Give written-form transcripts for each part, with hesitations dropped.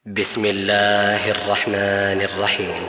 بسم الله الرحمن الرحيم.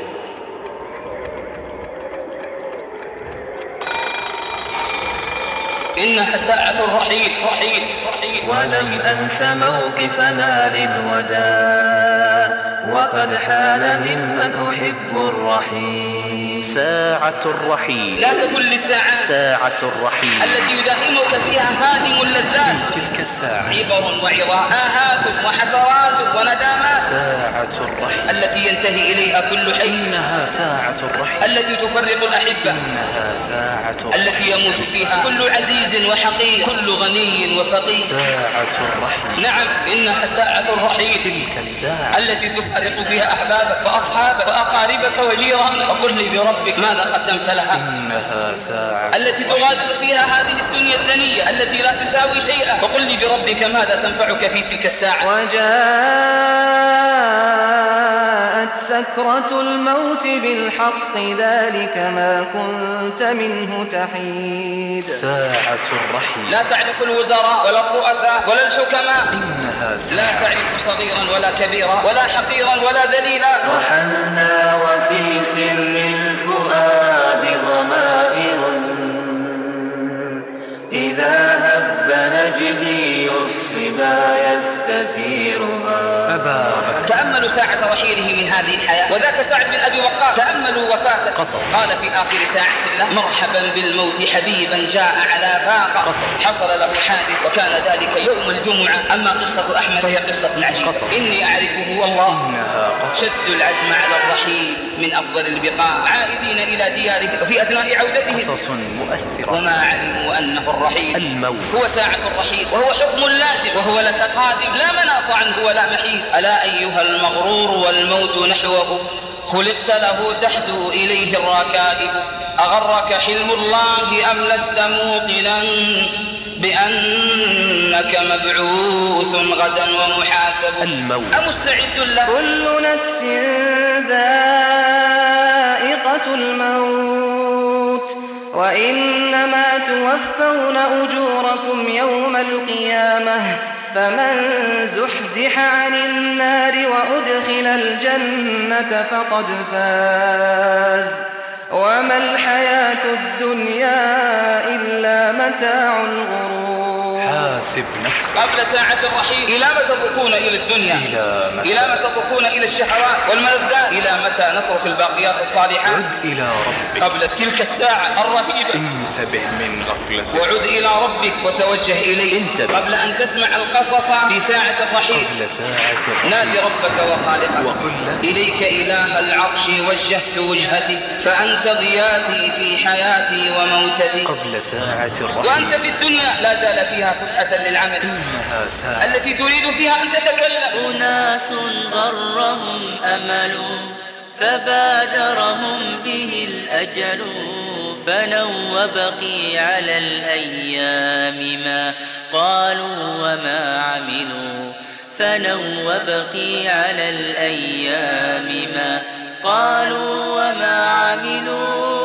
إنها ساعة الرحيل ولم أنس موقفنا للوداع وقد حان ممن أحب الرحيل. ساعة الرحيل، لا تكن للساعات ساعة الرحيل التي يدائمك فيها هادم اللذات، تلك الساعة عبر وعظات، آهات وحسرات وندامات، ساعة الرحيل التي ينتهي إليها كل حي، إنها ساعة الرحيل التي تفرق الأحبة، إنها ساعة الرحيل التي يموت فيها كل عزيز وحقير، كل غني وفقير. ساعة الرحيل، نعم، إنها ساعة الرحيل، تلك الساعة التي تفارق فيها أحبابك وأصحابك وأقاربك وجيرانك. وقل لي بربك ماذا قدمت لها. إنها ساعة التي تغادر فيها هذه الدنيا الدنية التي لا تساوي شيئا. فقل لي بربك ماذا تنفعك في تلك الساعة. وجاءت سكرة الموت بالحق ذلك ما كنت منه تحيد. ساعة الرحيل، لا تعرف الوزراء ولا الرؤساء ولا الحكماء، إنها لا ساعة تعرف صغيرا ولا كبيرا ولا حقيرا ولا ذليلا. رحلنا وفي سر الفؤاد ضمائر إذا هب نجدي الصبا يستثيرها. أبا بكر تأملوا ساعة رحيله من هذه الحياة، وذاك سعد بن أبي وقاص. تأملوا وفاته. قصص. قال في آخر ساعة له: مرحبا بالموت حبيبا جاء على فاقة. قصص. حصل له حادث وكان ذلك يوم الجمعة. أما قصة أحمد فهي قصة عجيبة. قصص. إني أعرفه والله. إنها قصص. شدوا العزم على الرحيل من أفضل البقاع، عائدين إلى ديارهم، وفي أثناء عودتهم قصص مؤثرة. وما علموا أنه الرحيل الموت هو ساعة الرحيل، وهو حكم لازم، وهو لك قادم لا مناص عنه ولا محيل. ألا أيها المغرور والموت نحوه خلقت له تحدو إليه الركائب. أغرك حلم الله أم لست موقنا بأنك مبعوث غدا ومحاسب. الموت أمستعد له. كل نفس ذائقة الموت وإنما توفون أجوركم يوم القيامة فمن زحزح عن النار وأدخل الجنة فقد فاز وما الحياة الدنيا إلا متاع الغرور. حاسب نفسك قبل ساعة الرحيل إلى متى تضركون إلى الدنيا؟ إلى متى تضركون إلى الشهوات والملذات؟ إلى متى نترك الباقيات الصالحات؟ عد إلى ربك قبل تلك الساعة الرهيبة انتبه من غفلتك وعد إلى ربك وتوجه إليه. انتبه. قبل أن تسمع القصص في ساعة الرحيل قبل ساعة الرحيل نادي ربك وخالقك وقل له إليك إله العرش وجهت وجهتي فأنت ضيافي في حياتي وموتتي. قبل ساعة الرحيل وأنت في الدنيا لا زال فيها فسحة للعمل إنها ساعة التي تريد فيها أن تتكلم. أناس غرهم أمل فبادرهم به الأجل فنوا بقي على الأيام ما قالوا وما عملوا فنوا بقي على الأيام ما قالوا وما عملوا.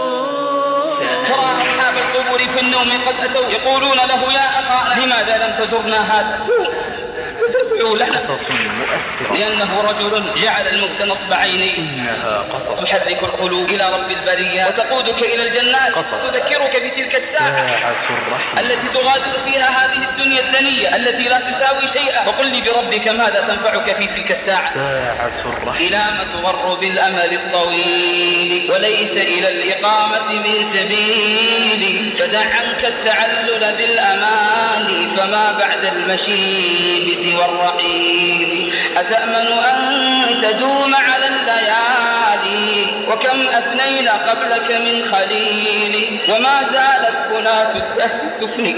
ترى أصحاب القبور في النوم قد أتوا يقولون له: يا أخانا لماذا لم تزرنا هذا؟ تدعو له قصص مؤثرة لأنه رجل جعل الموت نصب عينيه. إنها قصص تحرك القلوب إلى رب البريات وتقودك إلى الجنات. قصص. تذكرك بتلك الساعة ساعة الرحيل التي تغادر فيها هذه الدنيا الدنية التي لا تساوي شيئا. فقل لي بربك ماذا تنفعك في تلك الساعة. ساعة الرحيل إلى ما تغر بالأمل الطويل وليس إلى الإقامة من سبيل فدع عنك التعلل بالأمان فما بعد المشيب سوى الرحيل. أتأمن أن تدوم على الليالي وكم أفنينا قبلك من خليل وما زالت بنات الدهر تفني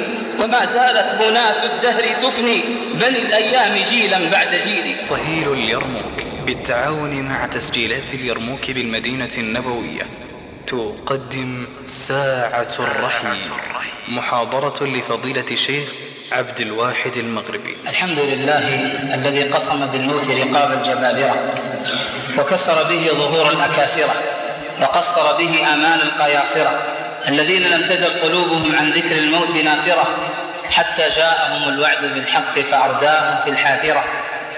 بني الأيام جيلا بعد جيل. صهيل اليرموك بالتعاون مع تسجيلات اليرموك بالمدينة النبوية تقدم ساعة الرحيل، محاضرة لفضيلة الشيخ عبد الواحد المغربي. الحمد لله الذي قصم بالموت رقاب الجبابرة وكسر به ظهور الأكاسرة وقصر به آمال القياصرة الذين لم تزل قلوبهم عن ذكر الموت نافرة حتى جاءهم الوعد بالحق فأرداهم في الحافرة.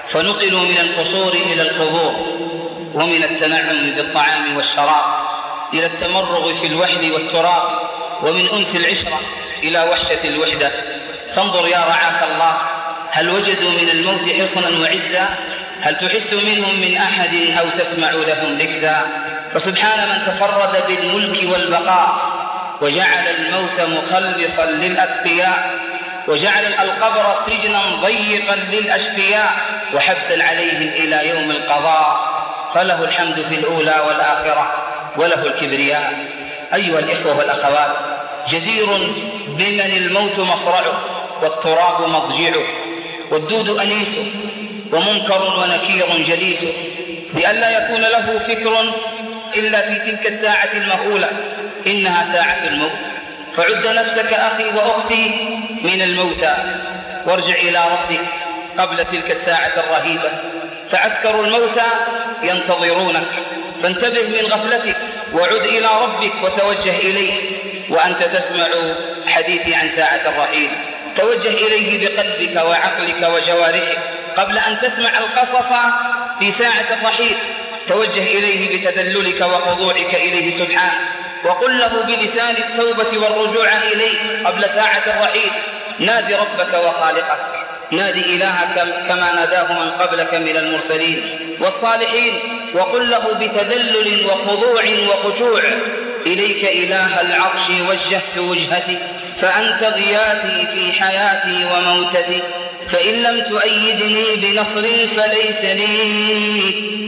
فنقلوا من القصور إلى القبور، ومن التنعم بالطعام والشراب إلى التمرغ في الوحل والتراب، ومن أنس العشرة إلى وحشة الوحدة. فانظر يا رعاك الله، هل وجدوا من الموت حصنا وعزا؟ هل تحس منهم من أحد أو تسمع لهم ركزا؟ فسبحان من تفرد بالملك والبقاء، وجعل الموت مخلصا للأتقياء، وجعل القبر سجنا ضيقا للأشقياء، وحبسا عليهم إلى يوم القضاء. فله الحمد في الأولى والآخرة، وله الكبرياء. أيها الإخوة والأخوات، جدير بمن الموت مصرعه، والتراب مضجعه، والدود أنيسه، ومنكر ونكير جليسه، بألا يكون له فكر إلا في تلك الساعة المهولة، إنها ساعة الموت. فعد نفسك أخي وأختي من الموتى، وارجع إلى ربك قبل تلك الساعة الرهيبة، فعسكر الموتى ينتظرونك. فانتبه من غفلتك، وعد إلى ربك وتوجه إليه. وأنت تسمع حديثي عن ساعة الرحيل، توجه إليه بقلبك وعقلك وجوارحك قبل أن تسمع القصص في ساعة الرحيل. توجه إليه بتذللك وخضوعك إليه سبحانه، وقل له بلسان التوبة والرجوع إليه قبل ساعة الرحيل. نادي ربك وخالقك، نادي إلهك كما ناداه من قبلك من المرسلين والصالحين، وقل له بتذلل وخضوع وخشوع: إليك إله العرش وجهت وجهتي، فأنت ضيافي في حياتي وموتتي، فإن لم تؤيدني بنصر فليس لي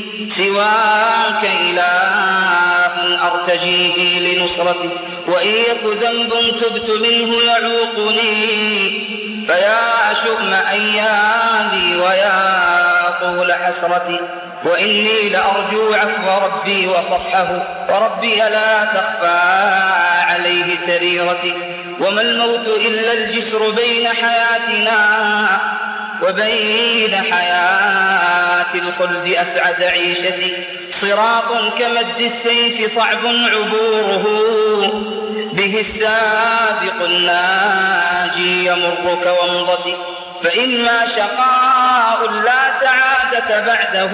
سواك إله أرتجيه لنصرتي، وإن يك ذنب تبت منه يعوقني، فيا شؤم أيامي ويا طول حسرتي، وإني لأرجو عفو ربي وصفحه، وربي لا تخفى عليه سريرتي. وما الموت إلا الجسر بين حياتنا وبين حياة الخلد أسعد عيشتي، صراط كمد السيف صعب عبوره، به السابق الناجي يمر كومضتي، فإما شقاء لا سعادة بعده،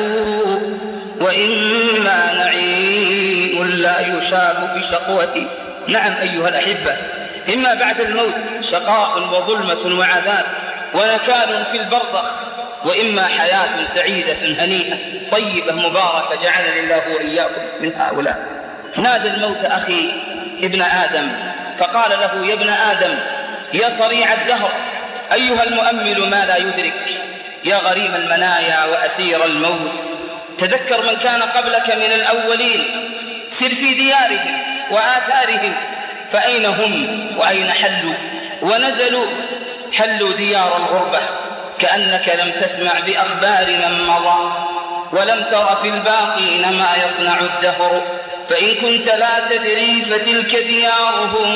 وإما نعيم لا يشاب بشقوتي. نعم أيها الأحبة، إما بعد الموت شقاء وظلمة وعذاب ونكال في البرزخ، وإما حياة سعيدة هنيئة طيبة مباركة جعلني الله وإياكم من هؤلاء. نادى الموت أخي ابن آدم فقال له: يا ابن آدم، يا صريع الدهر، أيها المؤمل ما لا يدرك، يا غريم المنايا وأسير الموت، تذكر من كان قبلك من الأولين، سر في ديارهم وآثارهم، فأين هم وأين حلوا ونزلوا؟ حلوا ديار الغربة، كأنك لم تسمع بأخبار من مضى، ولم تر في الباقين ما يصنع الدهر، فإن كنت لا تدري فتلك ديارهم،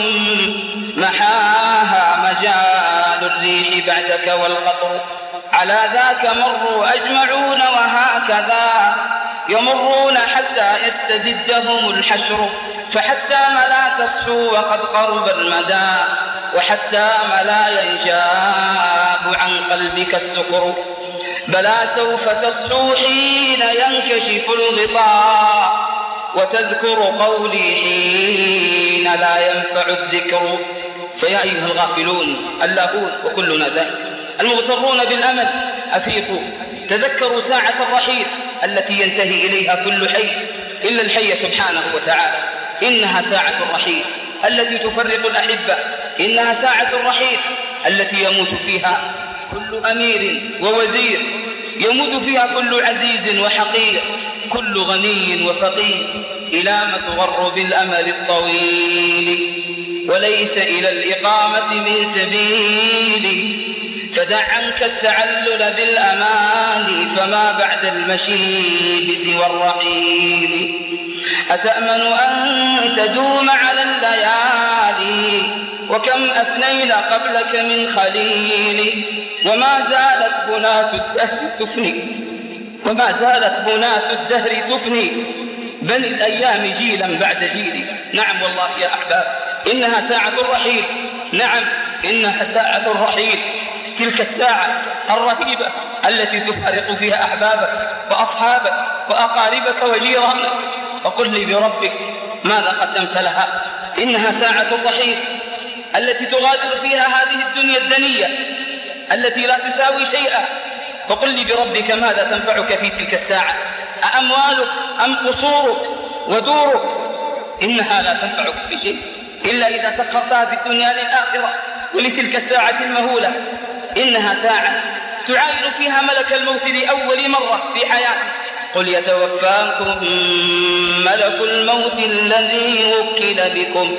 محاها مجال الريح بعدك والقطر، على ذاك مروا أجمعون وهكذا يمرون حتى يستزدهم الحشر، فحتى ما لا تصحو وقد قرب المدى، وحتى ما لا ينجاب عن قلبك السكر، بلى سوف تصحو حين ينكشف الغطاء، وتذكر قولي حين لا ينفع الذكر. فيا أيها الغافلون اللاهون وكلنا ذلك المغترون بالأمل، أفيقوا، تذكروا ساعة الرحيل التي ينتهي إليها كل حي إلا الحي سبحانه وتعالى. إنها ساعة الرحيل التي تفرق الأحبة، إنها ساعة الرحيل التي يموت فيها كل أمير ووزير، يموت فيها كل عزيز وحقير، كل غني وفقير، إلى ما تغر بالأمل الطويل، وليس إلى الإقامة من سبيل، فدع عنك التعلل بالأمان، فما بعد المشيب سوى الرحيل. أتأمن أن تدوم على الليالي، وكم أفنينا قبلك من خليل، وما زالت بنات الدهر تفني، وما زالت بنات الدهر تفني بني الأيام جيلا بعد جيل. نعم والله يا أحباب، إنها ساعة الرحيل، نعم إنها ساعة الرحيل، تلك الساعة الرهيبة التي تفارق فيها أحبابك وأصحابك وأقاربك وجيرانك. فقل لي بربك ماذا قدمت لها؟ إنها ساعة الرحيل التي تغادر فيها هذه الدنيا الدنية التي لا تساوي شيئا. فقل لي بربك ماذا تنفعك في تلك الساعة؟ أأموالك أم قصورك ودورك؟ إنها لا تنفعك بشيء إلا إذا سخرتها في الدنيا للآخرة ولتلك الساعة المهولة. إنها ساعة تعاين فيها ملك الموت لأول مرة في حياتك. قل يتوفاكم ملك الموت الذي وكل بكم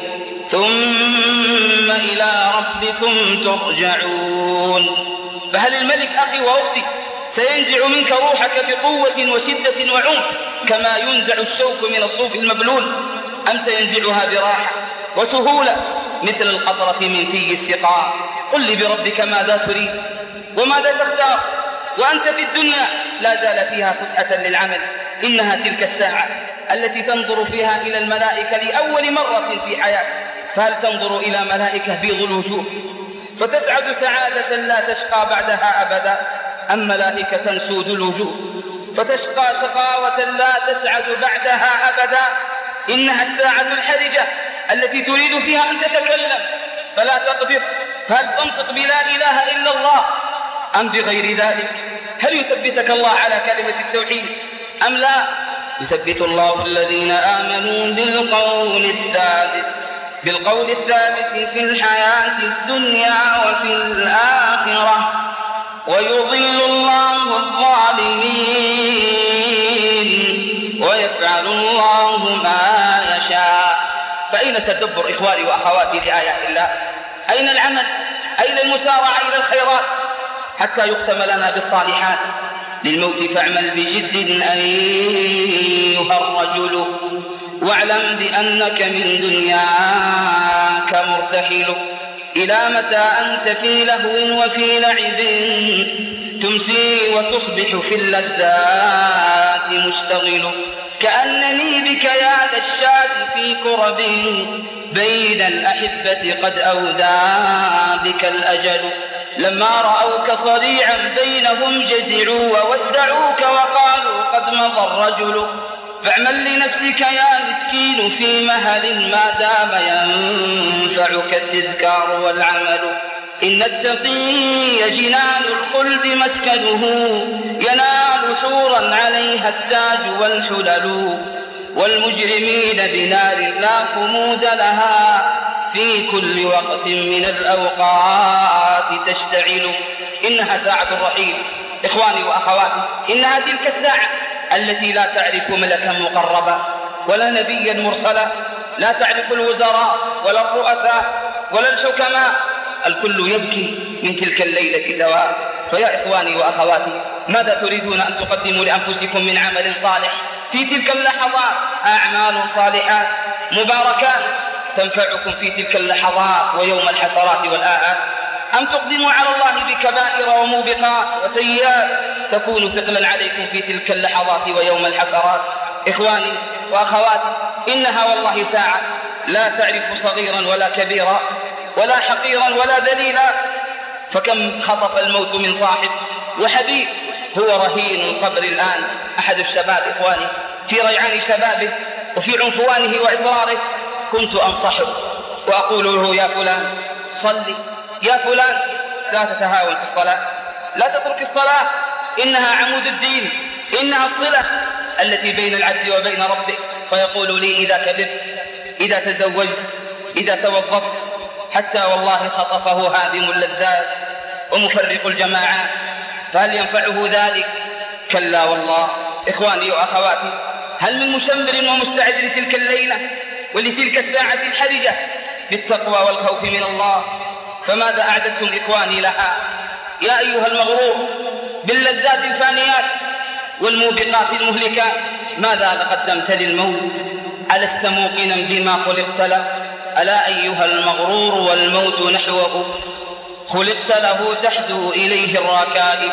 ثم إلى ربكم ترجعون. فهل الملك أخي وأختي سينزع منك روحك بقوة وشدة وعنف كما ينزع الشوك من الصوف المبلول، أم سينزعها براحة وسهولة مثل القطرة من في السقاء؟ قل لي بربك ماذا تريد وماذا تختار وأنت في الدنيا لا زال فيها فسحة للعمل. إنها تلك الساعة التي تنظر فيها إلى الملائكة لأول مرة في حياتك. فهل تنظر إلى ملائكة بيض الوجوه فتسعد سعادة لا تشقى بعدها أبدا، أم ملائكة سود الوجوه فتشقى شقاوة لا تسعد بعدها أبدا؟ إنها الساعة الحرجة التي تريد فيها أن تتكلم فلا تقدر. فهل تنطق بلا إله إلا الله أم بغير ذلك؟ هل يثبتك الله على كلمة التوحيد أم لا؟ يثبت الله الذين آمنوا بالقول الثابت في الحياة الدنيا وفي الآخرة ويضل الله الظالمين ويفعل الله ما يشاء. فأين تدبر إخواني وأخواتي لآيات الله؟ أين العمل؟ أين المسارعة إلى الخيرات حتى يختم لنا بالصالحات؟ للموت فاعمل بجد أيها الرجل واعلم بأنك من دنياك مرتحل. إلى متى أنت في لهو وفي لعب تمسي وتصبح في اللذات مشتغل. كأنني بك يا ذا الشاد في كرب بين الأحبة قد أودى بك الأجل. لما رأوك صريعا بينهم جزعوا وودعوك وقالوا قد مضى الرجل. فاعمل لنفسك يا مسكين في مهل ما دام ينفعك التذكار والعمل. إن التقي جنان الخلد مسكنه ينال حورا عليها التاج والحلل. والمجرمين بنار لا خمود لها في كل وقت من الأوقات تشتعل. إنها ساعة الرحيل إخواني وأخواتي. إنها تلك الساعة التي لا تعرف ملكا مقربا ولا نبيا مرسلا، لا تعرف الوزراء ولا الرؤساء ولا الحكماء، الكل يبكي من تلك الليلة سواء. فيا إخواني وأخواتي ماذا تريدون أن تقدموا لأنفسكم من عمل صالح في تلك اللحظات؟ أعمال صالحات مباركات تنفعكم في تلك اللحظات ويوم الحسرات والآهات، أم تقدموا على الله بكبائر وموبقات وسيئات تكون ثقلا عليكم في تلك اللحظات ويوم الحسرات؟ إخواني وأخواتي إنها والله ساعة لا تعرف صغيرا ولا كبيرا ولا حقيرا ولا ذليلا. فكم خطف الموت من صاحب وحبيب هو رهين القبر الآن. أحد الشباب إخواني في ريعان شبابه وفي عنفوانه وإصراره كنت أنصحه وأقول له يا فلان صلي، يا فلان لا تتهاون في الصلاة، لا تترك الصلاة، إنها عمود الدين، إنها الصلة التي بين العبد وبين ربه. فيقول لي إذا كبرت، إذا تزوجت، إذا توظفت، حتى والله خطفه هادم اللذات ومفرق الجماعات، فهل ينفعه ذلك؟ كلا والله. إخواني وأخواتي هل من مشمر ومستعد لتلك الليلة ولتلك الساعة الحرجة بالتقوى والخوف من الله؟ فماذا أعددتم إخواني لها؟ يا أيها المغرور باللذات الفانيات والموبقات المهلكات، ماذا قدمت للموت؟ ألست موقنا بما خلقت له؟ ألا أيها المغرور والموت نحوه خلقت له تحدو إليه الركائب.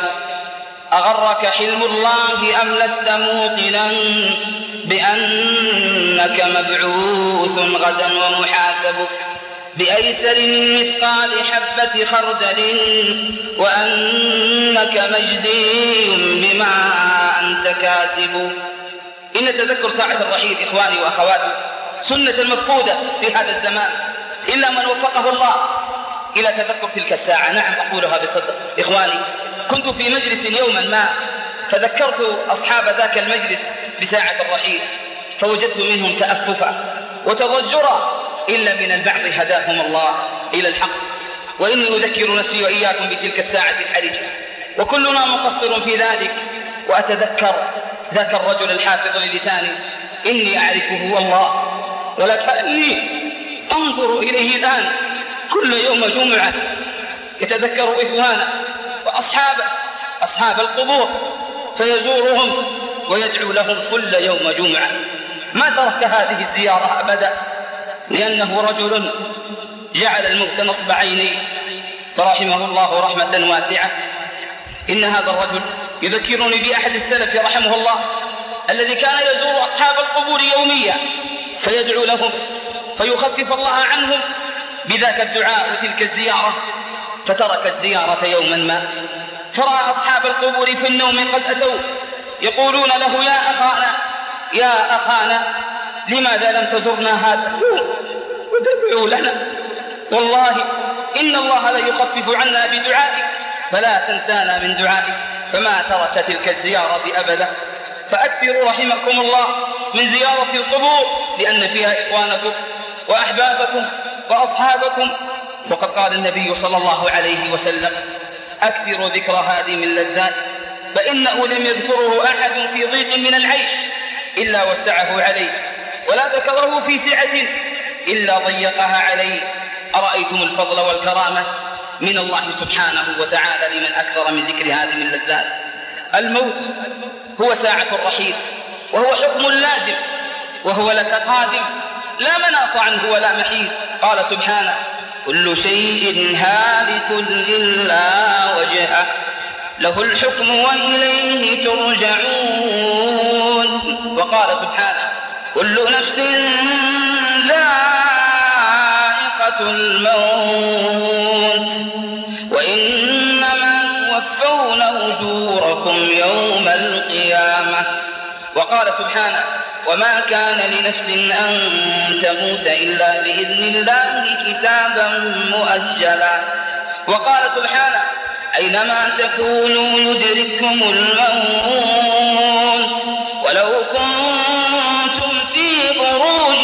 أغرك حلم الله أم لست موقنا بأنك مبعوث غدا ومحاسب؟ بأيسر من مثقال حبة خردل وأنك مجزي بما أنت كاسب. إن تذكر ساعة الرحيل إخواني وأخواتي سنة مفقودة في هذا الزمان إلا من وفقه الله إلى تذكر تلك الساعة. نعم أقولها بصدق إخواني، كنت في مجلس يوما ما فذكرت أصحاب ذاك المجلس بساعة الرحيل فوجدت منهم تأففا وتضجرا إلا من البعض هداهم الله إلى الحق. وإني أذكر نفسي وإياكم بتلك الساعة الحرجة وكلنا مقصر في ذلك. وأتذكر ذاك الرجل الحافظ للساني إني أعرفه والله ولكني أنظر إليه الآن كل يوم جمعة يتذكر إخوانه وأصحابه أصحاب القبور فيزورهم ويدعو لهم كل يوم جمعة. ما ترك هذه الزيارة أبدا لأنه رجل جعل الموت نصب عينيه فرحمه الله رحمة واسعة. إن هذا الرجل يذكرني بأحد السلف رحمه الله الذي كان يزور أصحاب القبور يوميا فيدعو لهم فيخفف الله عنهم بذاك الدعاء وتلك الزيارة. فترك الزيارة يوما ما فرأى أصحاب القبور في النوم قد أتوا يقولون له يا أخانا لماذا لم تزرنا هذا اليوم وتدعو لنا؟ والله إن الله لا يخفف عنا بدعائك فلا تنسانا من دعائك. فما ترك تلك الزيارة أبدا. فأكثروا رحمكم الله من زيارة القبور لأن فيها إخوانكم وأحبابكم وأصحابكم. وقد قال النبي صلى الله عليه وسلم أكثروا ذكر هذه من اللذات فإنه لم يذكره أحد في ضيق من العيش إلا وسعه عليه ولا ذكره في سعة إلا ضيقها عليه. أرأيتم الفضل والكرامة من الله سبحانه وتعالى لمن أكثر من ذكر هذه من اللذات. الموت هو ساعة الرحيل وهو حكم لازم وهو لك قادم لا مناص عنه ولا محيد. قال سبحانه كل شيء هالك إلا وجهه له الحكم وإليه ترجعون. وقال سبحانه كل نفس ذائقة الموت وإنما توفون أجوركم يوم القيامة. وقال سبحانه وما كان لنفس أن تموت إلا بإذن الله كتابا مؤجلا. وقال سبحانه أينما تكونوا يدرككم الموت ولو كنتم في بروج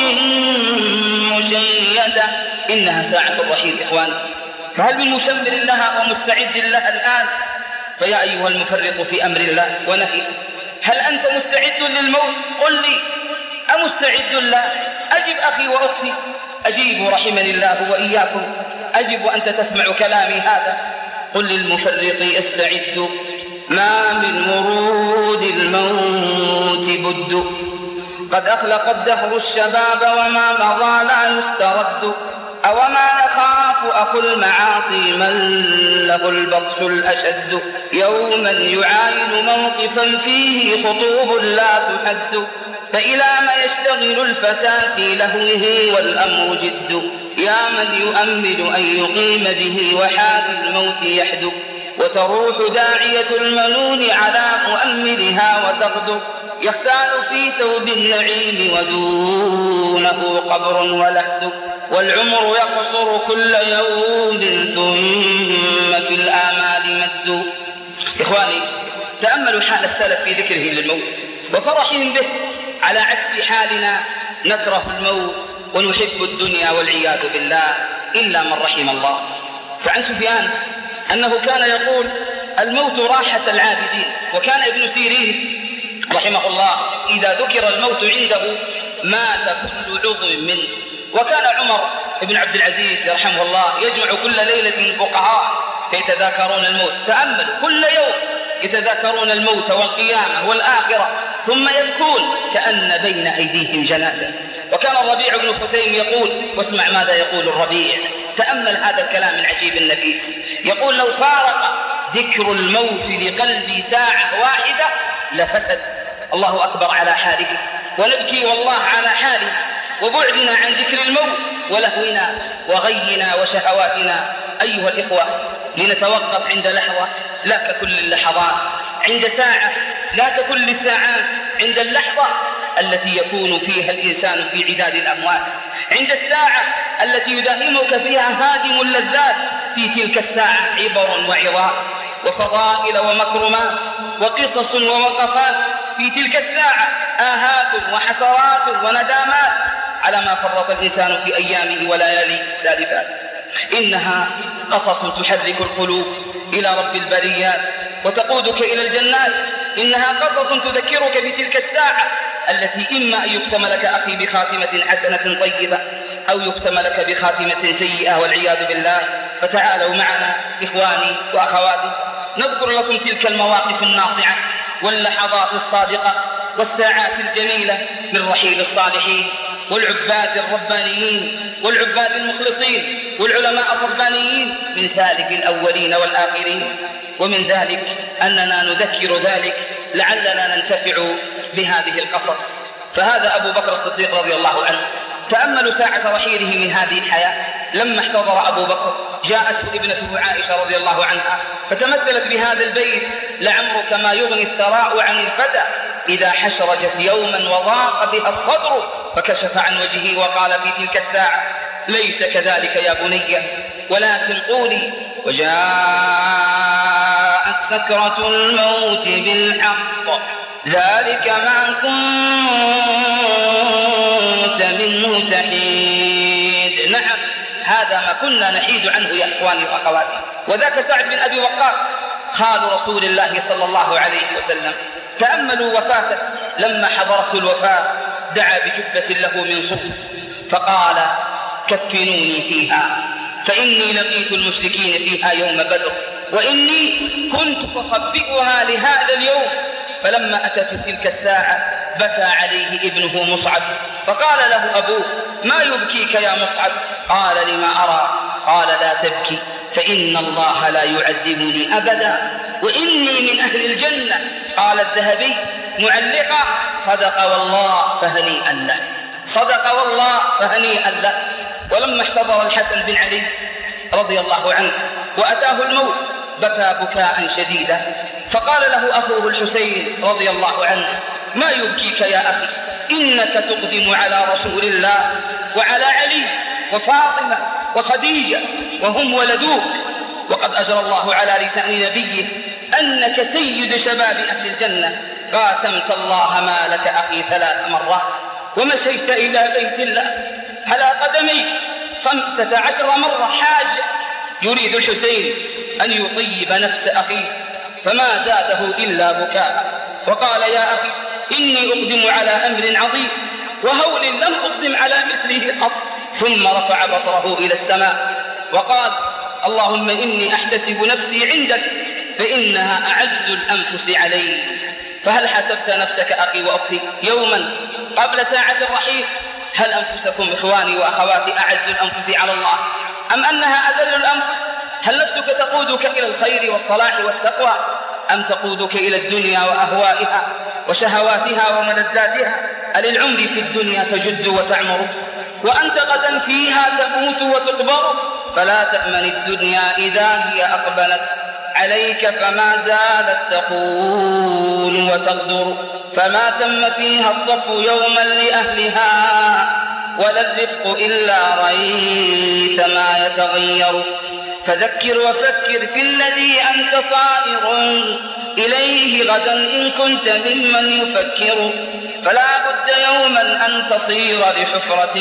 مشيدة. إنها ساعة الرحيل إخواني، فهل من مشمر لها ومستعد لها الآن؟ فيا أيها المفرط في أمر الله ونهيه، هل أنت مستعد للموت؟ قل لي أمستعد له؟ أجب أخي وأختي، أجيبوا رحمني الله وإياكم، أجب وأنت تسمع كلامي هذا. قل للمفرط استعد ما من ورود الموت بد قد أخلق الدهر الشباب وما مضى لا يسترد أوما يخاف أخو المعاصي من له البطش الأشد يوما يعاين موقفا فيه خطوب لا تحد فإلى ما يشتغل الفتى في لهوه والأمر جد يا من يؤمل أن يقيم به وحال الموت يحد وتروح داعية المنون على مؤملها وتغدو يختال في ثوب النعيم ودونه قبر ولحد والعمر يقصر كل يوم ثم في الآمال مد. إخواني تأملوا حال السلف في ذكرهم للموت وفرحهم به على عكس حالنا، نكره الموت ونحب الدنيا والعياذ بالله إلا من رحم الله. فعن سفيان أنه كان يقول الموت راحة العابدين، وكان ابن سيرين رحمه الله إذا ذكر الموت عنده مات كل عضو منه. وكان عمر بن عبد العزيز رحمه الله يجمع كل ليلة الفقهاء فيتذاكرون الموت. تأملوا كل يوم يتذاكرون الموت والقيامة والآخرة ثم يبكون كأن بين أيديهم جنازة. وكان الربيع بن خثيم يقول، واسمع ماذا يقول الربيع، تأمل هذا الكلام العجيب النفيس، يقول لو فارق ذكر الموت لقلبي ساعة واحدة لفسد. الله أكبر على حاله، ونبكي والله على حاله وبعدنا عن ذكر الموت ولهونا وغينا وشهواتنا. أيها الإخوة، لنتوقف عند لحظة لا ككل اللحظات، عند ساعة لا ككل الساعات، عند اللحظة التي يكون فيها الإنسان في عداد الأموات، عند الساعة التي يداهمك فيها هادم اللذات. في تلك الساعة عبر وعظات وفضائل ومكرمات وقصص ووقفات. في تلك الساعة آهات وحسرات وندامات على ما فرط الإنسان في أيامه ولياليه السالفات. إنها قصص تحرك القلوب إلى رب البريات وتقودك إلى الجنات. إنها قصص تذكرك بتلك الساعة التي إما أن يختم لك أخي بخاتمة حسنة طيبة أو يختم لك بخاتمة سيئة والعياذ بالله. فتعالوا معنا إخواني وأخواتي نذكر لكم تلك المواقف الناصعة واللحظات الصادقة والساعات الجميلة من رحيل الصالحين والعباد الربانيين والعباد المخلصين والعلماء الربانيين من سالف الأولين والآخرين. ومن ذلك أننا نذكر ذلك لعلنا ننتفع بهذه القصص. فهذا أبو بكر الصديق رضي الله عنه، تأملوا ساعة رحيله من هذه الحياة. لما احتضر أبو بكر جاءته ابنته عائشة رضي الله عنها فتمثلت بهذا البيت: لعمرك ما يغني الثراء عن الفتى إذا حشرجت يوما وضاق بها الصدر. فكشف عن وجهه وقال في تلك الساعة: ليس كذلك يا بني، ولكن قولي وجاءت سكرة الموت بالحق ذلك ما كنت منه تحيد. نعم، هذا ما كنا نحيد عنه يا إخواني وأخواتي. وذاك سعد بن أبي وقاص خال رسول الله صلى الله عليه وسلم. تأملوا وفاته، لما حضرته الوفاة دعا بجبة له من صوف فقال: كفنوني فيها فإني لقيت المشركين فيها يوم بدر وإني كنت أخبئها لهذا اليوم. فلما أتت تلك الساعة بكى عليه ابنه مصعب فقال له أبوه: ما يبكيك يا مصعب؟ قال: لما أرى. قال: لا تبكي فإن الله لا يعذبني أبدا وإني من أهل الجنة. قال الذهبي معلقا: صدق والله فهنيئا له، صدق والله فهنيئا له. ولما احتضر الحسن بن علي رضي الله عنه وأتاه الموت بكى بكاء شديدا. فقال له أخوه الحسين رضي الله عنه: ما يبكيك يا أخي؟ إنك تقدم على رسول الله وعلى علي وفاطمة وخديجة وهم ولدوك، وقد أجرى الله على لسان نبيه أنك سيد شباب أهل الجنة. قاسمت الله مالك أخي 3 مرات ومشيت إلى بيت الله على قدمي 15 مرة حاج. يريد الحسين أن يطيب نفس أخيه فما زاده إلا بكاء، وقال: يا أخي إني أقدم على أمر عظيم وهول لم أقدم على مثله قط. ثم رفع بصره إلى السماء وقال: اللهم إني أحتسب نفسي عندك فإنها أعز الأنفس علي. فهل حسبت نفسك أخي وأختي يوما قبل ساعة الرحيل؟ هل أنفسكم إخواني وأخواتي أعز الأنفس على الله أم أنها أذل الأنفس؟ هل نفسك تقودك إلى الخير والصلاح والتقوى أم تقودك إلى الدنيا وأهوائها وشهواتها وملذاتها؟ هل العمر في الدنيا تجد وتعمر وأنت غدا فيها تموت وتقبر؟ فلا تأمن الدنيا إذا هي أقبلت عليك فما زالت تخون وتغدر. فما تم فيها الصفو يوما لأهلها ولا الرفق إلا ريثما يتغير. فذكر وفكر في الذي أنت صائر إليه غدا إن كنت ممن يفكر. فلا بد يوما أن تصير لحفرة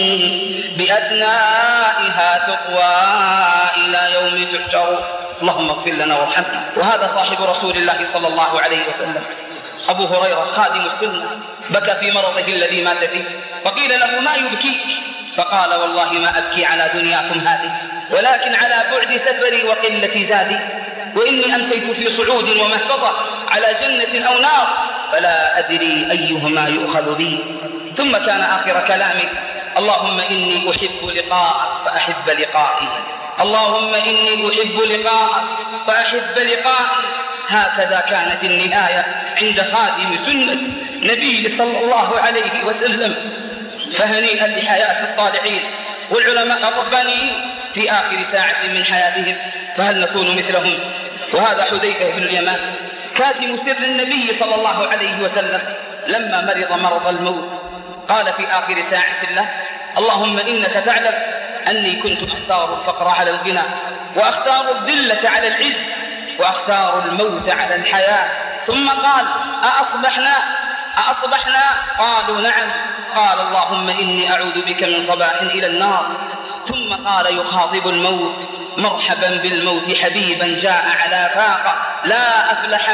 بأثنائها تقوى إلى يوم تحشر. اللهم اغفر لنا وارحمنا. وهذا صاحب رسول الله صلى الله عليه وسلم أبو هريرة خادم السنة بكى في مرضه الذي مات فيه فقيل له: ما يبكيك؟ فقال: والله ما أبكي على دنياكم هذه ولكن على بعد سفري وقلة زادي، وإني أمسيت في صعود ومهبطة على جنة أو نار فلا أدري أيهما يؤخذ بي. ثم كان آخر كلامه: اللهم إني أحب لقاءك فأحب لقائي، اللهم إني أحب لقاءك فأحب لقائي. هكذا كانت النهاية عند خادم سنة نبي صلى الله عليه وسلم فهنيئا لحياة الصالحين والعلماء الربانيين في آخر ساعة من حياتهم، فهل نكون مثلهم؟ وهذا حذيفة بن اليمان كاتم سر النبي صلى الله عليه وسلم لما مرض مرض الموت قال في آخر ساعة له: اللهم إنك تعلم أني كنت أختار الفقر على الغنى، وأختار الذلة على العز، وأختار الموت على الحياة. ثم قال: أأصبحنا؟ قالوا: نعم. قال: اللهم إني أعوذ بك من صباح إلى النار. ثم قال يخاطب الموت: مرحبا بالموت حبيبا جاء على فاقة، لا أفلح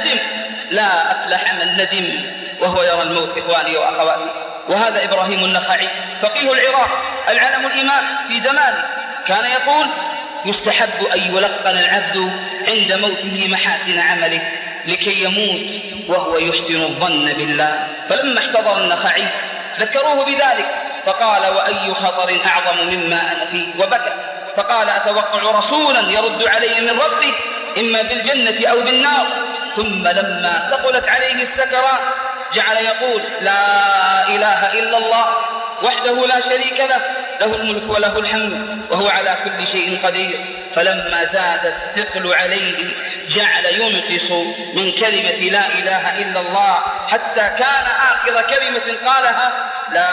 من ندم. وهو يرى الموت إخواني وأخواتي. وهذا إبراهيم النخعي فقيه العراق العلم الإمام في زمانه كان يقول: يستحب أن يلقن العبد عند موته محاسن عمله لكي يموت وهو يحسن الظن بالله. فلما احتضر النخعي ذكروه بذلك فقال: وأي خطر أعظم مما أنا فيه، وبكى. فقال: أتوقع رسولا يرد علي من ربي إما بالجنة أو بالنار. ثم لما ثقلت عليه السكرات جعل يقول: لا إله إلا الله وحده لا شريك له، له الملك وله الحمد وهو على كل شيء قدير. فلما زاد الثقل عليه جعل ينقص من كلمة لا إله إلا الله حتى كان آخر كلمة قالها لا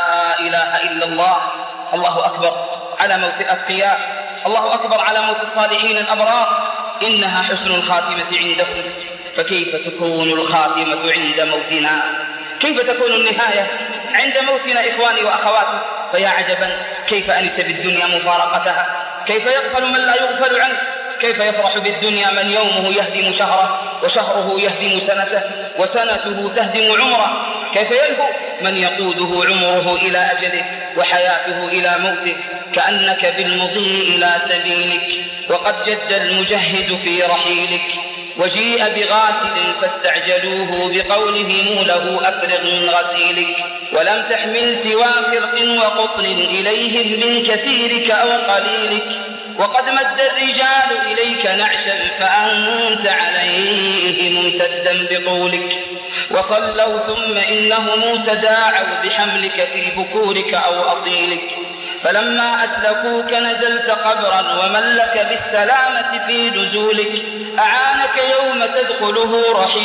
إله إلا الله. الله أكبر على موت الأتقياء، الله أكبر على موت الصالحين الأبرار، إنها حسن الخاتمة عندهم. فكيف تكون الخاتمة عند موتنا؟ كيف تكون النهاية عند موتنا إخواني وأخواتي؟ فيا عجبا كيف أنس بالدنيا مفارقتها، كيف يغفل من لا يغفل عنه، كيف يفرح بالدنيا من يومه يهدم شهره وشهره يهدم سنته وسنته تهدم عمره، كيف يلهو من يقوده عمره إلى أجله وحياته إلى موته. كأنك بالمضي إلى سبيلك وقد جد المجهز في رحيلك، وجيء بغاسل فاستعجلوه بقولهم له أفرغ من غسيلك، ولم تحمل سوى فرق وقطن إليهم من كثيرك أو قليلك، وقد مد الرجال إليك نعشا فأنت عليه ممتدا بطولك، وصلوا ثم إنهم تداعوا بحملك في بكورك أو أصيلك، فلما أسلكوك نزلت قبرا ومن لك بالسلامة في نزولك، أعانك يوم تدخله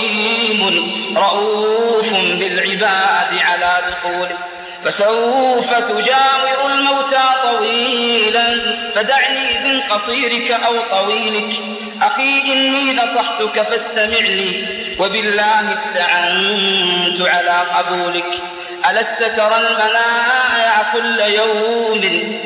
رحيم رؤوف بالعباد على دخولك، فسوف تجاور الموتى طويلا فدعني من قصيرك أو طويلك، أخي إني نصحتك فاستمع لي وبالله استعنت على قبولك، ألست ترى المنايا كل يوم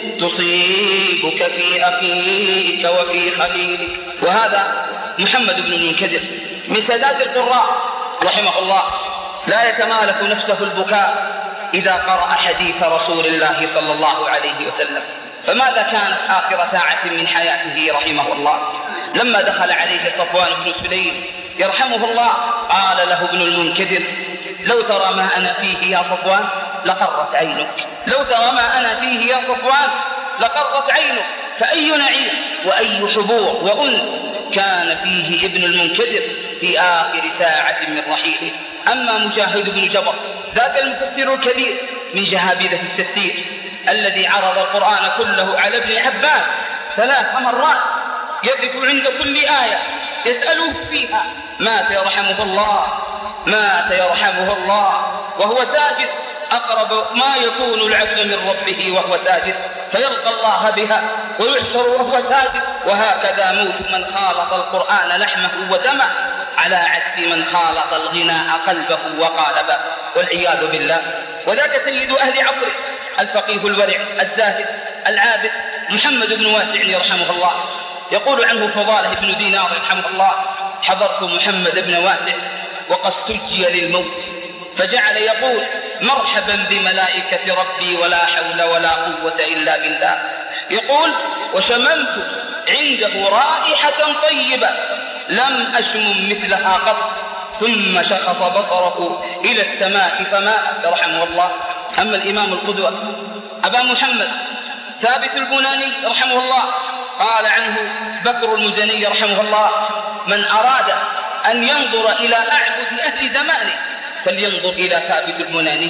تصيبك في أخيك وفي خليلك. وهذا محمد بن المنكدر من سادات القراء رحمه الله لا يتمالك نفسه البكاء إذا قرأ حديث رسول الله صلى الله عليه وسلم. فماذا كانت آخر ساعة من حياته رحمه الله؟ لما دخل عليه صفوان بن سليم يرحمه الله قال له ابن المنكدر: لو ترى ما أنا فيه يا صفوان لقرت عينك، لو ترى ما أنا فيه يا صفوان لقرت عينك. فأي نعيم وأي حبور وأنس كان فيه ابن المنكدر في آخر ساعة من رحيله. أما مجاهد بن جبر ذاك المفسر الكبير من جهابذة التفسير الذي عرض القرآن كله على ابن عباس 3 مرات، يقف عند كل آية يسأله فيها: مات يرحمه الله، مات يرحمه الله، وهو ساجد، أقرب ما يكون العبد من ربه وهو ساجد، فيلقى الله بها ويحشر وهو ساجد. وهكذا موت من خالط القرآن لحمه ودمه، على عكس من خالط الغناء قلبه وقالبه، والعياذ بالله. وذاك سيد أهل عصره الفقيه الورع الزاهد العابد محمد بن واسع يرحمه الله، يقول عنه فضاله بن دينار رحمه الله: حضرت محمد بن واسع وقد سجي للموت فجعل يقول: مرحبا بملائكة ربي ولا حول ولا قوة إلا بالله. يقول: وشممت عنده رائحة طيبة لم أشمم مثلها قط، ثم شخص بصره إلى السماء فمات رحمه الله. أما الإمام القدوة أبا محمد ثابت البناني رحمه الله قال عنه بكر المزني رحمه الله: من أراد أن ينظر إلى أعبد أهل زمانه فلينظر إلى ثابت البناني،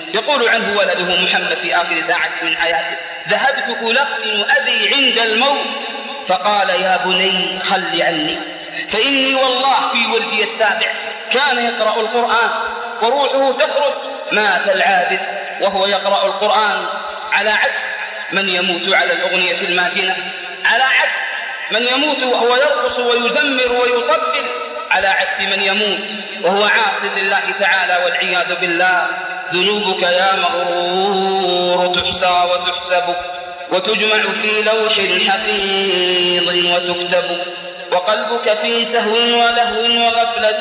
يقول عنه ولده محمد في آخر ساعة من حياته: ذهبت ألقن أبي عند الموت فقال: يا بني خل عني، فإني والله في ولدي السابع كان يقرأ القرآن وروحه تخرج. مات العابد وهو يقرأ القرآن، على عكس من يموت على الأغنية الماجنة، على عكس من يموت وهو يرقص ويزمر ويطبل، على عكس من يموت وهو عاص لله تعالى والعياذ بالله. ذنوبك يا مغرور تحصى وتحسب، وتجمع في لوح حفيظ وتكتب، وقلبك في سهو ولهو وغفلة،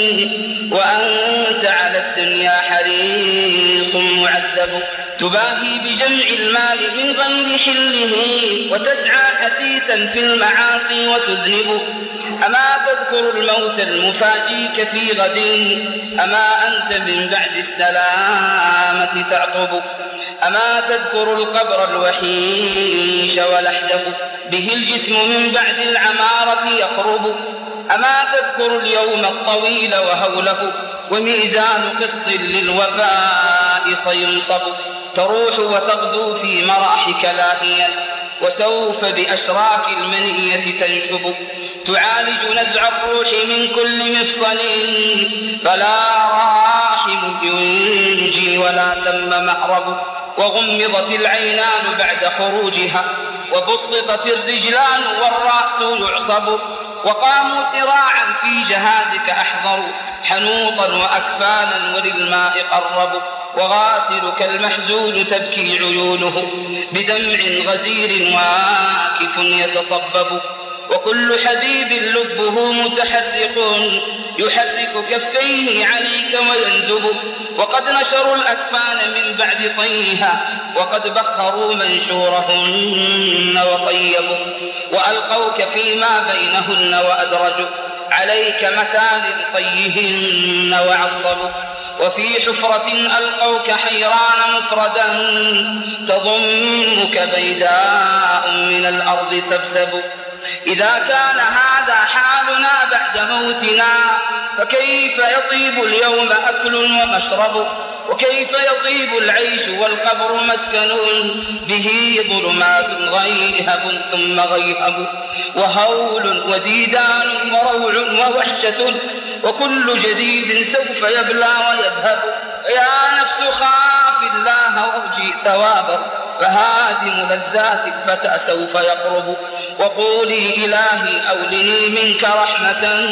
وأنت على الدنيا حريص معذب. تباهي بجمع المال من غير حله، وتسعى حثيثا في المعاصي وتذنب. أما تذكر الموت المفاجيك في غد، أما أنت من بعد السلامة تعقب. أما تذكر القبر الوحيش ولحده، به الجسم من بعد العمارة يخرب. أما تذكر اليوم الطويل وهوله، وميزان قسط للوفاء سينصب. تروح وتغدو في مراحك لاهيا، وسوف بأشراك المنية تنشب. تعالج نزع الروح من كل مفصل، فلا راحم ينجي ولا تم مهرب. وغمضت العينان بعد خروجها، وبسطت الرجلان والرأس يعصب. وقاموا سراعا في جهازك أحضروا، حنوطا وأكفانا وللماء قربوا. وغاسلك المحزون تبكي عيونه، بدمع غزير واكف يتصبب. وكل حبيب لبه متحرق، يحرك كفيه عليك ويندب. وقد نشروا الأكفان من بعد طيها، وقد بخروا منشورهن وطيبوا. وألقوك فيما بينهن وأدرجوا، عليك مثال طيهن وعصبوا. وفي حفرة ألقوك حيران مفردا، تضمك بيداء من الأرض سبسب. إذا كان هذا حالنا بعد موتنا، فكيف يطيب اليوم أكل ومشرب؟ وكيف يطيب العيش والقبر مسكن، به ظلمات غيهب ثم غيهب. وهول وديدان وروع ووحشة، وكل جديد سوف يبلى ويذهب. يا نفس خاف الله وارجي ثوابه، فهادم لذات الفتى سوف يقرب. وقولي إلهي أولني منك رحمة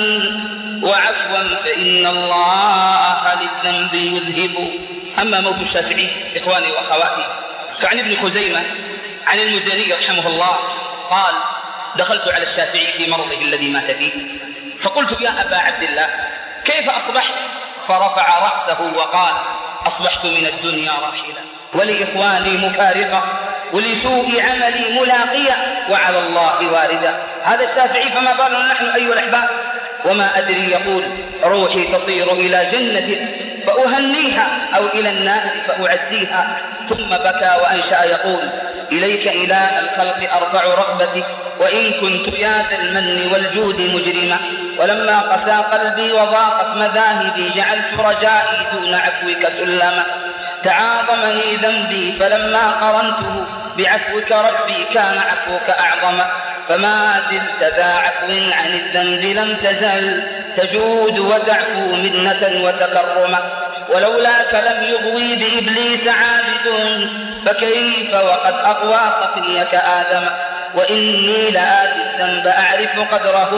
وعفوا، فإن الله للذنب يذهب. أما موت الشافعي إخواني وأخواتي، فعن ابن خزيمة عن المزني رحمه الله قال: دخلت على الشافعي في مرضه الذي مات فيه، فقلت: يا أبا عبد الله كيف أصبحت؟ فرفع رأسه وقال: أصبحت من الدنيا راحلا، ولإخواني مفارقة، ولسوء عملي ملاقيا، وعلى الله واردا. هذا الشافعي، فما بالنا نحن أيها الأحباب؟ وما أدري يقول: روحي تصير إلى جنة فأهنيها، أو إلى النار فأعزيها. ثم بكى وأنشأ يقول: إليك إله الخلق أرفع رغبتي، وإن كنت يا ذا المن والجود مجرما. ولما قسى قلبي وضاقت مذاهبي، جعلت رجائي دون عفوك سلما. تعاظمني ذنبي فلما قرنته بعفوك ربي، كان عفوك أعظم. فما زلت ذا عفو عن الذنب، لم تزل تجود وتعفو منة وتكرما. ولولاك لم يغوي بإبليس عابد، فكيف وقد أغوى صفيك آدم. وإني لآتي الذنب أعرف قدره،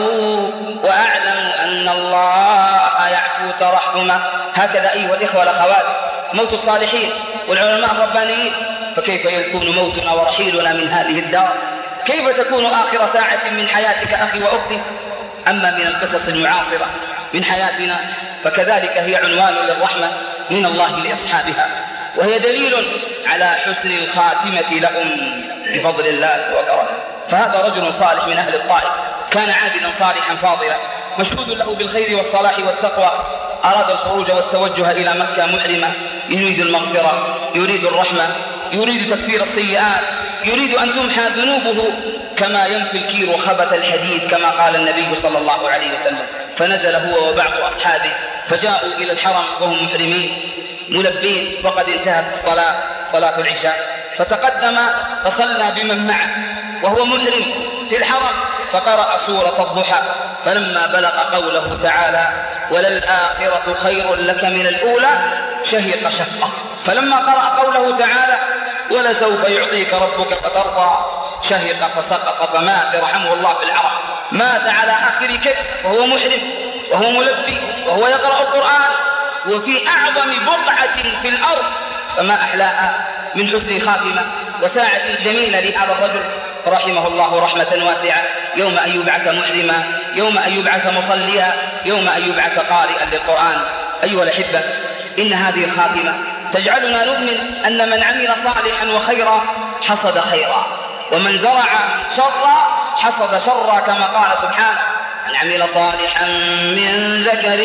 وأعلم أن الله يعفو ترحما. هكذا أيها الإخوة والأخوات موت الصالحين والعلماء الربانيين. فكيف يكون موتنا ورحيلنا من هذه الدار؟ كيف تكون آخر ساعة من حياتك أخي وأختي؟ أما من القصص المعاصرة من حياتنا، فكذلك هي عنوان للرحمة من الله لأصحابها، وهي دليل على حسن الخاتمة لهم بفضل الله وكرمه. فهذا رجل صالح من أهل الطائف، كان عابدا صالحا فاضلا، مشهود له بالخير والصلاح والتقوى. أراد الخروج والتوجه إلى مكة محرما، يريد المغفرة، يريد الرحمة، يريد تكفير السيئات، يريد أن تمحى ذنوبه كما ينفي الكير خبث الحديد، كما قال النبي صلى الله عليه وسلم. فنزل هو وبعض أصحابه، فجاءوا إلى الحرم وهم محرمين، ملبين وقد انتهت الصلاة، صلاة العشاء، فتقدم فصلى بمن معه وهو محرم في الحرم، فقرأ سورة الضحى، فلما بلغ قوله تعالى وللآخرة خير لك من الأولى شهق شهقه، فلما قرأ قوله تعالى ولسوف يعطيك ربك فترضى شهق فسقط فمات رحمه الله في العرب. مات على آخر كف وهو محرم وهو ملبي وهو يقرأ القرآن وفي أعظم بقعة في الأرض، فما أحلاها من حسن خاتمة وساعة جميلة لهذا الرجل، فرحمه الله رحمة واسعة، يوم أن يبعث محرما، يوم أن يبعث مصليا، يوم أن يبعث قارئا للقرآن. أيها الأحبة، إن هذه الخاتمة تجعلنا نؤمن أن من عمل صالحا وخيرا حصد خيرا، ومن زرع شرا حصد شرا، كما قال سبحانه من عمل صالحا من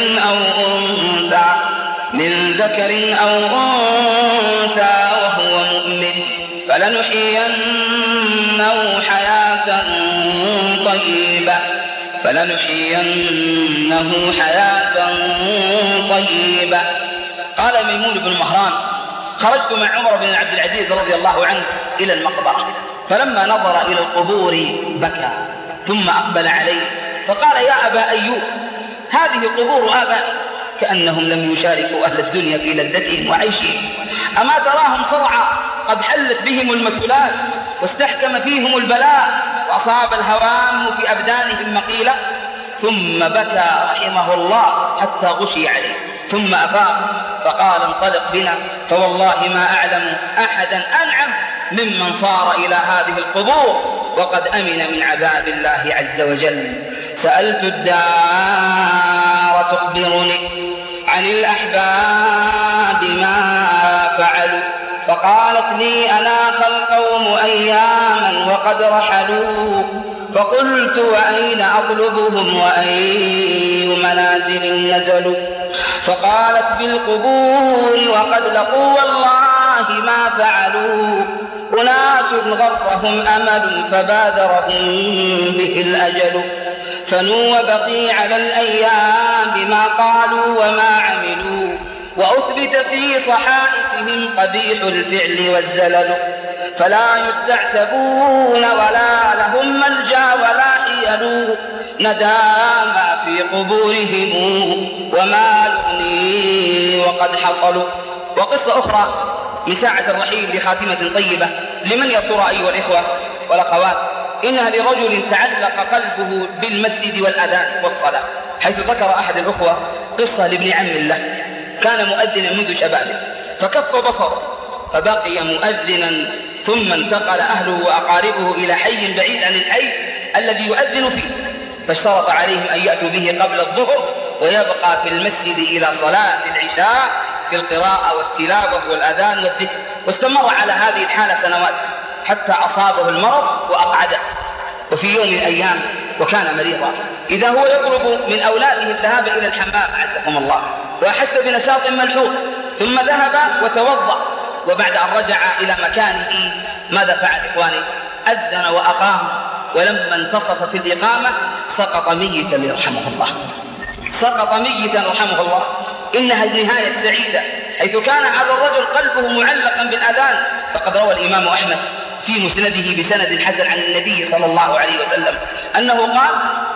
ذكر أو أنثى وهو مؤمن فلنحيينه حياة طيبة. قال ميمون بن مهران خرجت مع عمر بن عبد العزيز رضي الله عنه إلى المقبرة، فلما نظر إلى القبور بكى ثم أقبل عليه فقال يا أبا أيوب هذه قبور آبائي كأنهم لم يشاركوا أهل الدنيا في لذتهم وعيشهم، أما تراهم صرعى قد حلت بهم المثلات واستحكم فيهم البلاء وأصاب الهوام في أبدانهم مقيلة. ثم بكى رحمه الله حتى غشي عليه، ثم أفاق فقال انطلق بنا، فوالله ما أعلم أحدا أنعم ممن صار إلى هذه القبور وقد أمن من عذاب الله عز وجل. سألت الدار تخبرني عن الأحباب ما فعلوا، فقالت لي أناخ القوم أياما وقد رحلوا، فقلت وأين أطلبهم وأي منازل نزلوا، فقالت بالقبور وقد لقوا والله ما فعلوا، أناس غرهم أمل فبادرهم به الأجل، فنو بقي على الأيام بما قالوا وما عملوا، وأثبت في صحائفهم قبيح الفعل والزلل، فلا يستعتبون ولا لهم ملجأ ولا حيل، نداما في قبورهم وما لغني وقد حصلوا. وقصة أخرى من ساعة الرحيل لخاتمة طيبة لمن يا ترى أيها الإخوة والأخوات، إنها لرجل تعلق قلبه بالمسجد والأذان والصلاة، حيث ذكر أحد الأخوة قصة لابن عم له كان مؤذنا منذ شبابه، فكف بصره فبقي مؤذنا، ثم انتقل أهله وأقاربه إلى حي بعيد عن الحي الذي يؤذن فيه، فاشترط عليهم أن يأتوا به قبل الظهر ويبقى في المسجد إلى صلاة العشاء في القراءة والتلاوة والأذان والذكر، واستمر على هذه الحالة سنوات حتى أصابه المرض وأقعده. وفي يوم من الأيام وكان مريضا إذا هو يطلب من أولاده الذهاب إلى الحمام عزكم الله، وأحس بنشاط ملحوظ، ثم ذهب وتوضأ، وبعد أن رجع إلى مكانه ماذا فعل إخواني؟ أذن وأقام، ولما انتصف في الإقامة سقط ميتا يرحمه الله، سقط ميتا رحمه الله. إنها النهاية السعيدة، حيث كان هذا الرجل قلبه معلقا بالأذان، فقد روى الإمام أحمد في مسنده بسند حسن عن النبي صلى الله عليه وسلم أنه قال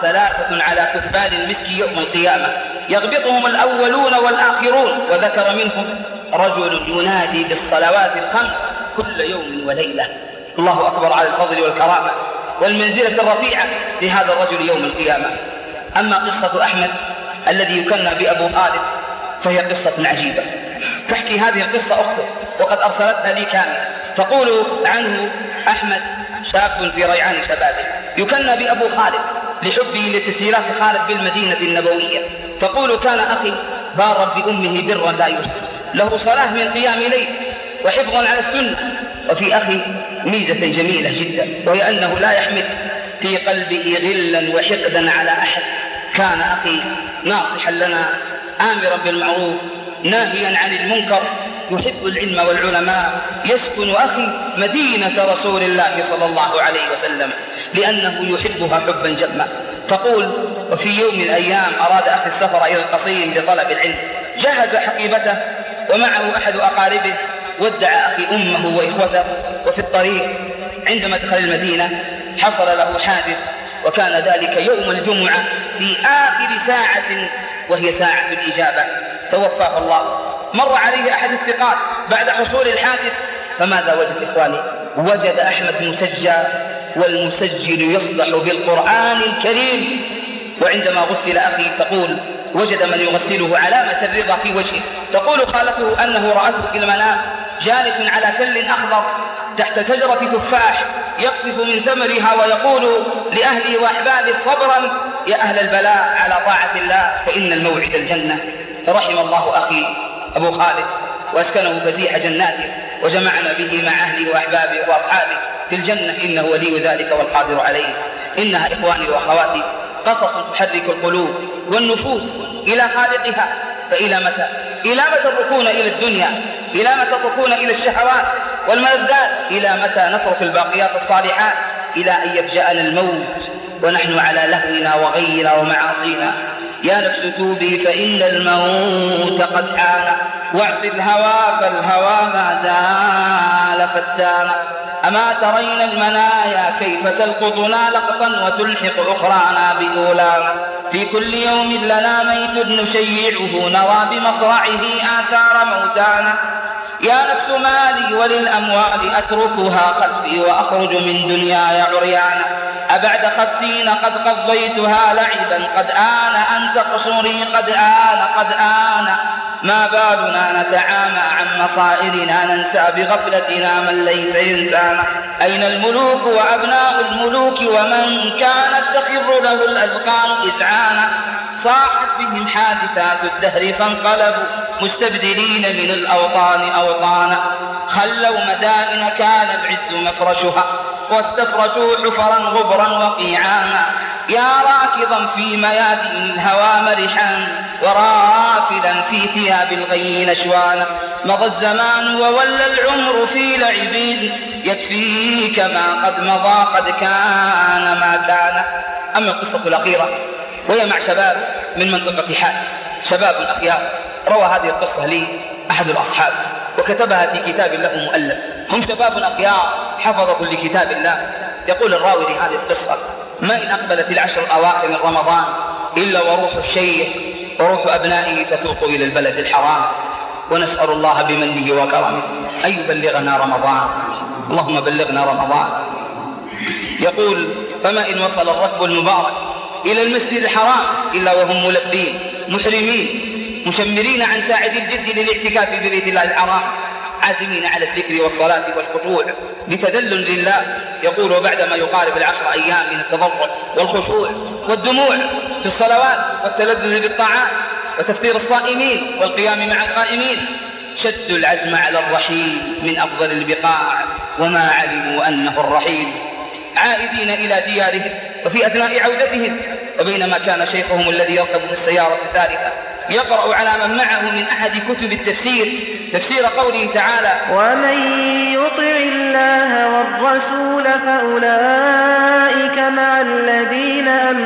3 على كثبان المسك يوم القيامة يغبطهم الأولون والآخرون، وذكر منهم رجل ينادي بالصلوات الخمس كل يوم وليلة. الله أكبر على الفضل والكرامة والمنزلة الرفيعة لهذا الرجل يوم القيامة. أما قصة أحمد الذي يكنى بأبو خالد فهي قصة عجيبة، تحكي هذه القصة أخته وقد أرسلتها لي كاملة، تقول عنه أحمد شاب في ريعان شبابه يكنى بأبو خالد لحبه لتسييرات خالد بالمدينة النبوية. تقول كان أخي بارا بأمه برا لا يوصف، له صلاة من قيام ليل وحفظا على السنة. وفي أخي ميزة جميلة جدا، وهي أنه لا يحمل في قلبه غلا وحقدا على أحد. كان أخي ناصحا لنا آمرا بالمعروف ناهيا عن المنكر، يحب العلم والعلماء، يسكن أخي مدينة رسول الله صلى الله عليه وسلم لأنه يحبها حبا جما. تقول وفي يوم من الأيام أراد أخي السفر إلى القصيم لطلب العلم، جهز حقيبته ومعه أحد أقاربه، ودع أخي أمه وإخوته، وفي الطريق عندما دخل المدينة حصل له حادث، وكان ذلك يوم الجمعة في آخر ساعة وهي ساعة الإجابة، توفاه الله. مر عليه أحد الثقات بعد حصول الحادث، فماذا وجد إخواني؟ وجد أحمد مسجى، والمسجل يصدح بالقرآن الكريم. وعندما غسل أخي تقول وجد من يغسله علامة الرضا في وجهه. تقول خالته أنه رأته في المنام جالس على تل أخضر تحت شجرة تفاح يقطف من ثمرها ويقول لأهله وأحبابه صبرا يا أهل البلاء على طاعة الله فإن الموعد الجنة. فرحم الله أخي أبو خالد وأسكنه فسيح جناته، وجمعنا به مع أهله وأحبابه وأصحابه في الجنة، إنه ولي ذلك والقادر عليه. إنها إخواني وأخواتي قصص تحرك القلوب والنفوس إلى خالقها. فإلى متى؟ إلى متى تتركون إلى الدنيا؟ إلى متى تتركون إلى الشهوات والملذات؟ إلى متى نترك الباقيات الصالحات؟ إلى أن يفجأنا الموت ونحن على لهونا وغينا ومعاصينا. يا نفس توبي فإن الموت قد حان، واعصي الهوى فالهوى ما زال فتانا. أما ترين المنايا كيف تلقطنا لقطا وتلحق أخرانا بأولانا. في كل يوم لنا ميت نشيعه نرى بمصرعه آثار موتانا. يا نفس مالي وللأموال أتركها خلفي وأخرج من دنياي عريانا. أبعد 50 قد قضيتها لعبا قد آن أن تقصري قد آن ما بالنا نتعامى عن مصائرنا ننسى بغفلتنا من ليس إنسانا. أين الملوك وأبناء الملوك ومن كانت تخر له الأذقان إذعانا. صاحت بهم حادثات الدهر فانقلبوا مستبدلين من الأوطان أوطانا. خلوا مدائن كان العز مفرشها واستفرشوا حفرا غبرا وقيعانا. يا راكضا في ميادين الهوى مرحا ورافلا في ثياب الغي نشوانا. مضى الزمان وولى العمر في لعب يكفيك ما قد مضى قد كان ما كان. أما القصة الأخيرة وهي مع شباب من منطقة حال، شباب أخيار. روى هذه القصة لي أحد الأصحاب وكتبها في كتاب له مؤلف. هم شباب أخيار حفظة لكتاب الله. يقول الراوي لهذه القصة: ما إن أقبلت العشر الأواخر من رمضان إلا وروح الشيخ وروح أبنائه تتوق إلى البلد الحرام، ونسأل الله بمنه وكرمه أن يبلغنا رمضان. اللهم بلغنا رمضان. يقول: فما إن وصل الركب المبارك إلى المسجد الحرام إلا وهم ملبين محرمين مشمرين عن ساعد الجد للاعتكاف ببيت الله الحرام، عازمين على الذكر والصلاة والخشوع بتذلل لله. يقول: وبعدما يقارب 10 أيام من التضرع والخشوع والدموع في الصلوات والتلذذ بالطاعات وتفطير الصائمين والقيام مع القائمين، شدوا العزم على الرحيل من أفضل البقاع وما علموا أنه الرحيل، عائدين إلى ديارهم وفي أثناء عودتهم. وبينما كان شيخهم الذي يركب في السيارة الثالثة يقرأ على من معه من أحد كتب التفسير تفسير قوله تعالى: ومن يطع الله والرسول فأولئك مع الذين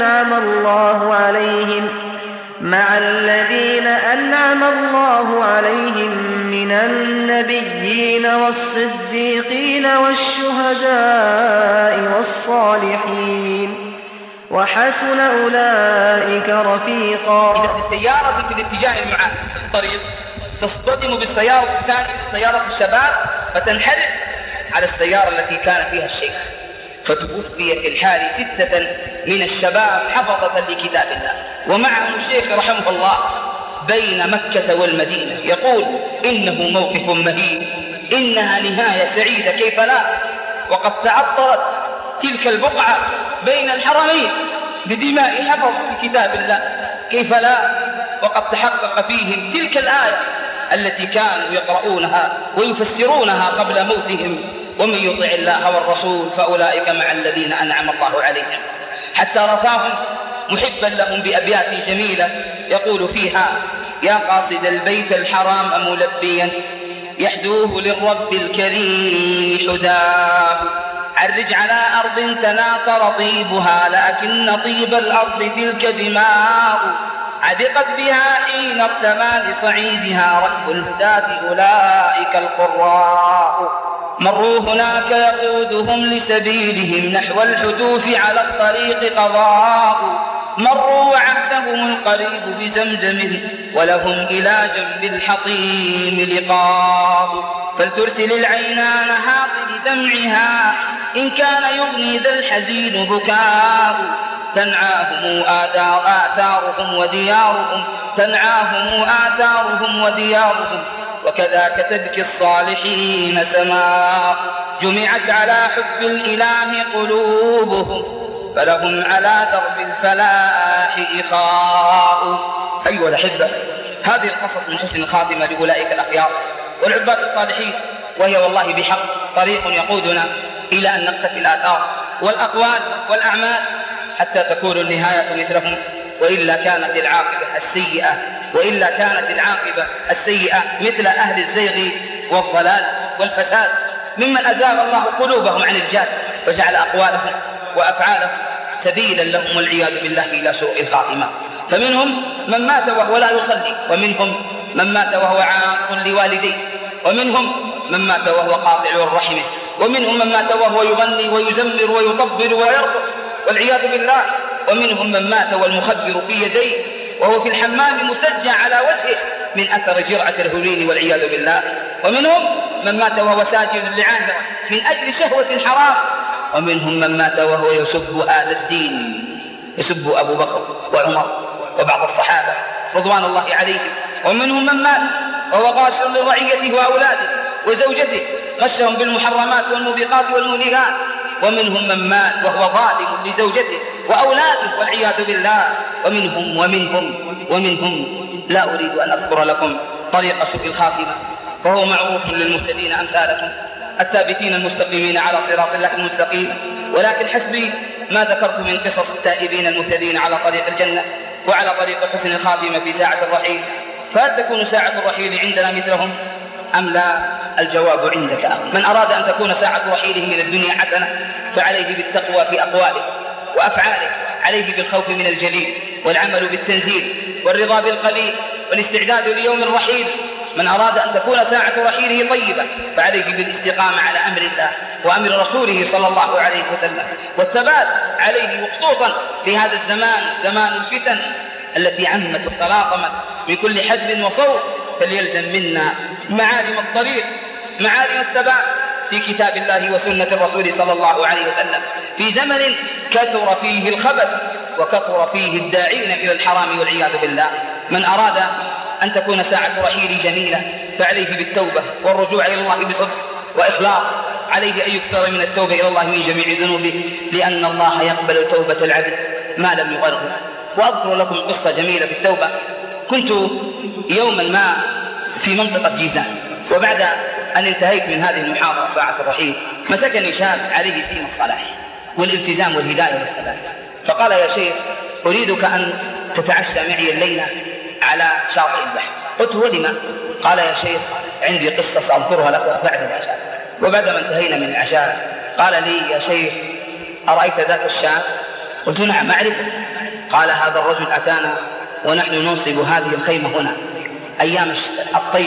أنعم الله عليهم من النبيين والصديقين والشهداء والصالحين وحسن أولئك رفيقا. إذا السيارة في الاتجاه المعاكس الطريق تصطدم بالسيارة الثانية سيارة الشباب فتنحرف على السيارة التي كان فيها الشيخ، فتوفي في الحال 6 من الشباب حفظة لكتاب الله ومعهم الشيخ رحمه الله بين مكة والمدينة. يقول: إنه موقف مهين، إنها نهاية سعيدة كيف لا، وقد تعطرت تلك البقعة بين الحرمين بدماء حفظة كتاب الله كيف لا، وقد تحقق فيهم تلك الآية التي كانوا يقرؤونها ويفسرونها قبل موتهم: ومن يطع الله والرسول فأولئك مع الذين أنعم الله عليهم. حتى رفاهم محبا لهم بأبيات جميلة يقول فيها: يا قاصد البيت الحرام ملبيا يحدوه للرب الكريم حداه، عرج على أرض تناثر طيبها لكن طيب الأرض تلك دماء، عبقت بها حين ارتمى لصعيدها ركب الهداة أولئك القراء، مروا هناك يقودهم لسبيلهم نحو الحتوف على الطريق قضاء، مروا وعدهم القريب بزمزم ولهم إلى جنب الحطيم لقاء، فلترسل العينان هاطل دمعها إن كان يغني ذا الحزين بكاء، تنعاهم آثارهم وديارهم، تنعاهم آثارهم وديارهم، وكذاك تبكي الصالحين سماء، جمعت على حب الإله قلوبهم فلهم على درب الفلاح إخاء. أيها الأحبة، هذه القصص من حسن الخاتمة لأولئك الأخيار والعباد الصالحين، وهي والله بحق طريق يقودنا إلى أن نقتفي الآثار والأقوال والأعمال حتى تكون النهاية مثلهم، وإلا كانت العاقبة السيئة مثل أهل الزيغ والضلال والفساد، ممن أزاغ الله قلوبهم عن الجاد وجعل أقوالهم وأفعالهم سبيلا لهم والعياذ بالله إلى سوء الخاتمة. فمنهم من مات وهو لا يصلي، ومنهم من مات وهو عاق لوالديه، ومنهم من مات وهو قاطع رحمه، ومنهم من مات وهو يغني ويزمر ويطبل ويرقص والعياذ بالله، ومنهم من مات والمخدر في يديه وهو في الحمام مسجى على وجهه من أثر جرعة الهرين والعياذ بالله، ومنهم من مات وهو ساجد لعاهرة من أجل شهوة حرام، ومنهم من مات وهو يسب آل الدين، يسب أبو بكر وعمر وبعض الصحابة رضوان الله عليهم، ومنهم من مات وهو غاش لرعيته وأولاده وزوجته غشهم بالمحرمات والموبقات والمنهكات، ومنهم من مات وهو ظالم لزوجته وأولاده والعياذ بالله، ومنهم لا أريد أن أذكر لكم طريق سوء الخاتمة، فهو معروف للمهتدين أمثالكم الثابتين المستقيمين على صراط الله المستقيم، ولكن حسبي ما ذكرت من قصص التائبين المهتدين على طريق الجنة وعلى طريق حسن الخاتمة في ساعة الرحيل، فهل تكون ساعة الرحيل عندنا مثلهم أم لا؟ الجواب عندك أخي. من أراد أن تكون ساعة رحيله من الدنيا حسنة فعليه بالتقوى في أقواله وأفعاله، عليه بالخوف من الجليل والعمل بالتنزيل والرضا بالقليل والاستعداد ليوم الرحيل. من أراد أن تكون ساعة رحيله طيبة فعليه بالاستقامة على أمر الله وأمر رسوله صلى الله عليه وسلم، والثبات عليه، وخصوصا في هذا الزمان، زمان الفتن التي عمت وتلاطمت من كل حدب وصوب، فليلزم منا معالم الطريق، معالم الثبات في كتاب الله وسنة الرسول صلى الله عليه وسلم، في زمن كثر فيه الخبث وكثر فيه الداعين إلى الحرام والعياذ بالله. من أراد أن تكون ساعة رحيل جميلة فعليه بالتوبة والرجوع إلى الله بصدق وإخلاص، عليه أن يكثر من التوبة إلى الله من جميع ذنوبه، لأن الله يقبل توبة العبد ما لم يغرغر. وأذكر لكم قصة جميلة في التوبة. كنت يوما ما في منطقة جيزان، وبعد أن انتهيت من هذه المحاضرة ساعة الرحيل مسكني شاب عليه سلم الصلاح والالتزام والهداية والثبات، فقال: يا شيخ، أريدك أن تتعشى معي الليلة على شاطئ البحر. قلت: ولما؟ قال: يا شيخ، عندي قصة سأذكرها لك بعد العشاء. وبعدما انتهينا من العشاء قال لي: يا شيخ، أرأيت ذاك الشاب؟ قلت: نعم أعرفه. قال: هذا الرجل أتانا ونحن ننصب هذه الخيمة هنا أيام الطيش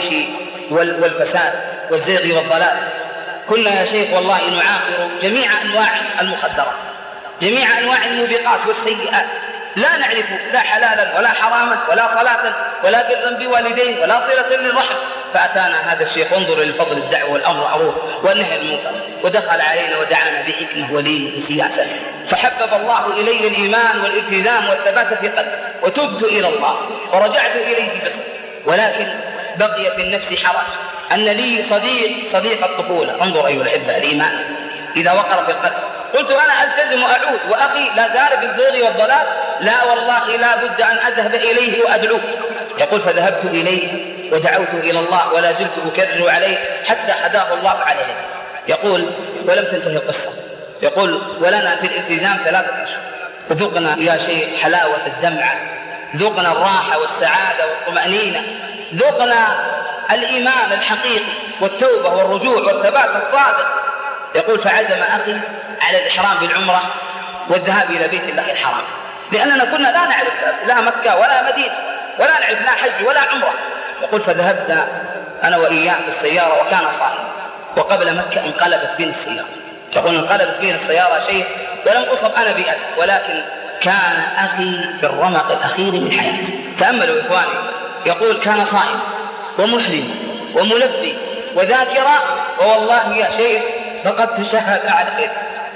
والفساد والزيغ والضلال. كنا يا شيخ والله نعاقر جميع أنواع المخدرات، جميع أنواع الموبقات والسيئات، لا نعرف لا حلالا ولا حراما ولا صلاة ولا برا بوالدين ولا صلة للرحم. فأتانا هذا الشيخ، انظر للفضل الدعوة والأمر معروف والنهي عن المنكر، ودخل علينا ودعانا بحكمة ولين وسياسة، فحبب الله إلي الإيمان والالتزام والثبات في قلبي، وتبت إلى الله ورجعت إليه بصدق. ولكن بقي في النفس حرج أن لي صديق الطفولة. انظر أيها الأحبة الإيمان إذا وقر في القلب. قلت: أنا ألتزم وأعود وأخي لا زال بالزيغ والضلال، لا والله لا بد أن أذهب إليه وأدعوه. يقول: فذهبت إليه ودعوت إلى الله ولا زلت أكرر عليه حتى هداه الله على يدي. يقول: ولم تنتهي القصة. يقول: ولنا في الالتزام 3 أشهر، ذقنا يا شيخ حلاوة الدمعة، ذقنا الراحة والسعادة والطمأنينة، ذقنا الإيمان الحقيقي والتوبة والرجوع والثبات الصادق. يقول: فعزم أخي على الإحرام بالعمرة والذهاب إلى بيت الله الحرام. لأننا كنا لا نعرف لا مكة ولا مدينة ولا نعرف لا حج ولا عمرة. يقول فذهبنا أنا وإياه في السيارة وكان صائم، وقبل مكة انقلبت بين السيارة. يقول انقلبت بين السيارة شيء ولم أصب أنا بأذى، ولكن كان أخي في الرمق الأخير من حياتي. تأملوا إخواني، يقول كان صائم ومحرم وملبي وذاكرا، ووالله يا شيخ فقدت شهادة على خير.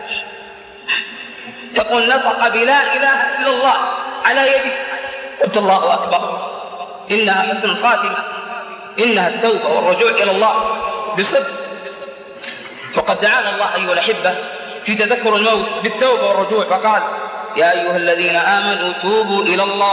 يقول نطق بلا إله إلا الله على يدي، قلت الله أكبر، إنها حسن الخاتمة، إنها التوبة والرجوع إلى الله بصدق. وقد دعانا الله أيها الأحبة في تذكر الموت بالتوبة والرجوع، فقال يا أيها الذين آمنوا توبوا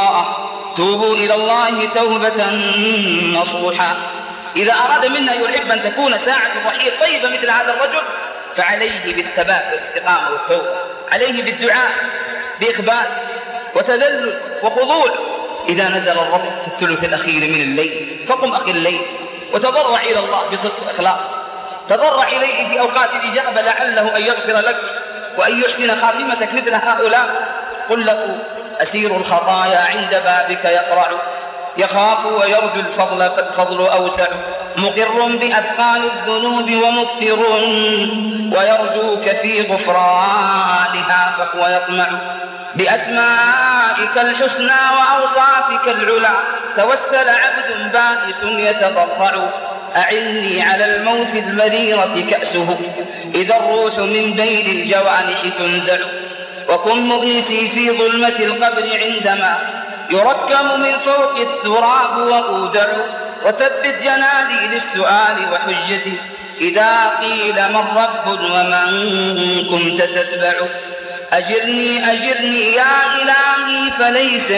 إلى الله توبة نصوحا. إذا أراد منا يحب أن تكون ساعة الرحيل طيبة مثل هذا الرجل، فعليه بالثبات والاستقامة والتوبة، عليه بالدعاء بإخبات وتذلل وخضوع. إذا نزل الرب في الثلث الأخير من الليل فقم أخي الليل وتضرع إلى الله بصدق وإخلاص، تضرع إليه في أوقات الإجابة لعله أن يغفر لك وأن يحسن خاتمتك مثل هؤلاء. قل له أسير الخطايا عند بابك يقرع، يخاف ويرجو الفضل فالفضل أوسع، مقر بأثقال الذنوب ومكثر ويرجوك في غفرانها فهو يطمع. بأسمائك الحسنى وأوصافك العلى توسل عبد بائس يتضرع. أعني على الموت المريرة كأسه إذا الروح من بين الجوانح تنزع. وكن مؤنسي في ظلمة القبر عندما يركم من فوق الثراب وأودع. وثبت جناني للسؤال وحجتي إذا قيل من رب ومن كنت تتبع. أجرني يا إلهي فليس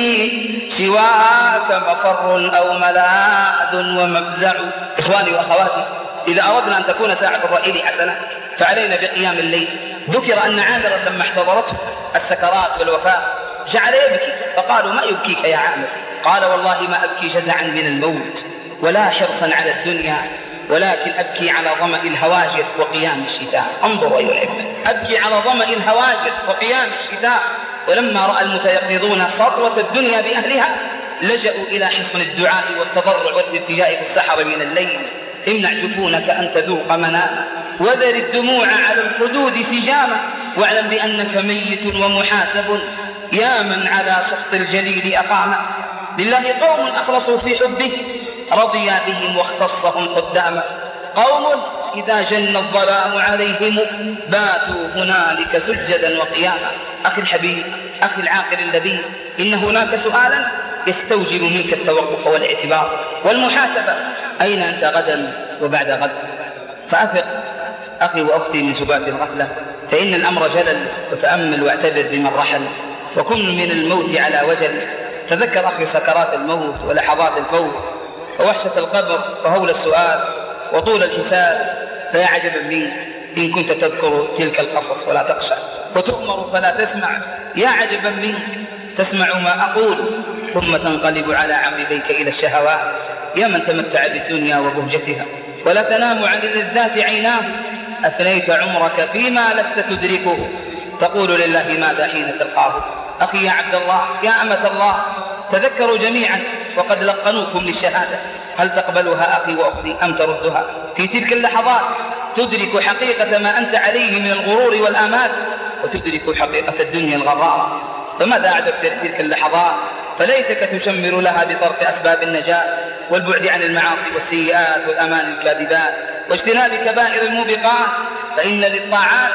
لي سواك مفر أو ملاذ ومفزع. إخواني وأخواتي، إذا أردنا أن تكون ساعة الرحيل حسنة فعلينا بقيام الليل. ذكر أن عامرا لما احتضرته السكرات والوفاة جعل يبكي، فقالوا ما يبكيك يا عامر؟ قال والله ما أبكي جزعا من الموت ولا حرصا على الدنيا، ولكن أبكي على ظمأ الهواجر وقيام الشتاء. انظروا أيها الأحبة، أبكي على ظمأ الهواجر وقيام الشتاء. ولما رأى المتيقظون سطوة الدنيا بأهلها لجأوا إلى حصن الدعاء والتضرع والالتجاء في السحر من الليل. امنع جفونك أن تذوق مناما، وذر الدموع على الخدود سجاما، واعلم بأنك ميت ومحاسب يا من على سخط الجليل أقاما. لله قوم أخلصوا في حبه رضي بهم واختصهم خداما، قوم إذا جن الظلام عليهم باتوا هنالك سجدا وقياما. أخي الحبيب، أخي العاقل اللبيب، إن هناك سؤالا يستوجب منك التوقف والاعتبار والمحاسبة. أين أنت غدا وبعد غد؟ فأفق أخي وأختي من سبات الغفلة، فإن الأمر جلل، وتأمل واعتبر بمن رحل، وكن من الموت على وجل. تذكر أخي سكرات الموت ولحظات الفوت ووحشة القبر وهول السؤال وطول الحساب، فيا عجبا منك إن كنت تذكر تلك القصص ولا تخشى، وتؤمر فلا تسمع. يا عجبا منك تسمع ما أقول ثم تنقلب على عقبيك إلى الشهوات. يا من تمتع بالدنيا وبهجتها ولا تنام عن اللذات عيناه، أفنيت عمرك فيما لست تدركه، تقول لله ماذا حين تلقاه. أخي يا عبد الله، يا أمة الله، تذكروا جميعا وقد لقنوكم للشهادة، هل تقبلها أخي وأختي أم تردها؟ في تلك اللحظات تدرك حقيقة ما أنت عليه من الغرور والآمال، وتدرك حقيقة الدنيا الغرارة. فماذا أعددت تلك اللحظات؟ فليتك تشمر لها بطرق أسباب النجاة والبعد عن المعاصي والسيئات والأمان الكاذبات واجتناب كبائر الموبقات، فإن للطاعات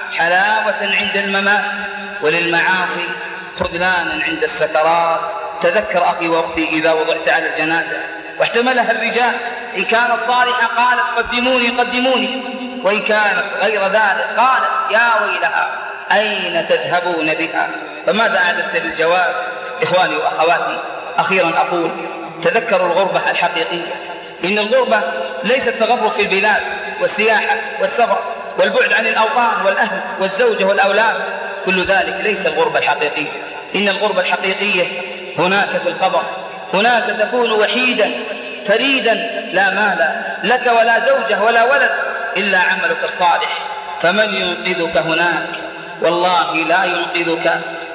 حلاوة عند الممات وللمعاصي خذلانا عند السكرات. تذكر أخي وأختي إذا وضعت على الجنازة واحتملها الرجال، إن كانت صالحة قالت قدموني قدموني، وإن كانت غير ذلك قالت يا ويلها أين تذهبون بها؟ فماذا أعددت للجواب؟ إخواني وأخواتي، أخيرا أقول تذكروا الغربة الحقيقية. إن الغربة ليست التغرب في البلاد والسياحة والسفر والبعد عن الأوطان والأهل والزوجة والأولاد، كل ذلك ليس الغربة الحقيقية. إن الغربة الحقيقية هناك في القبر، هناك تكون وحيدا فريدا لا مال لك ولا زوجة ولا ولد إلا عملك الصالح، فمن ينقذك هناك؟ والله لا ينقذك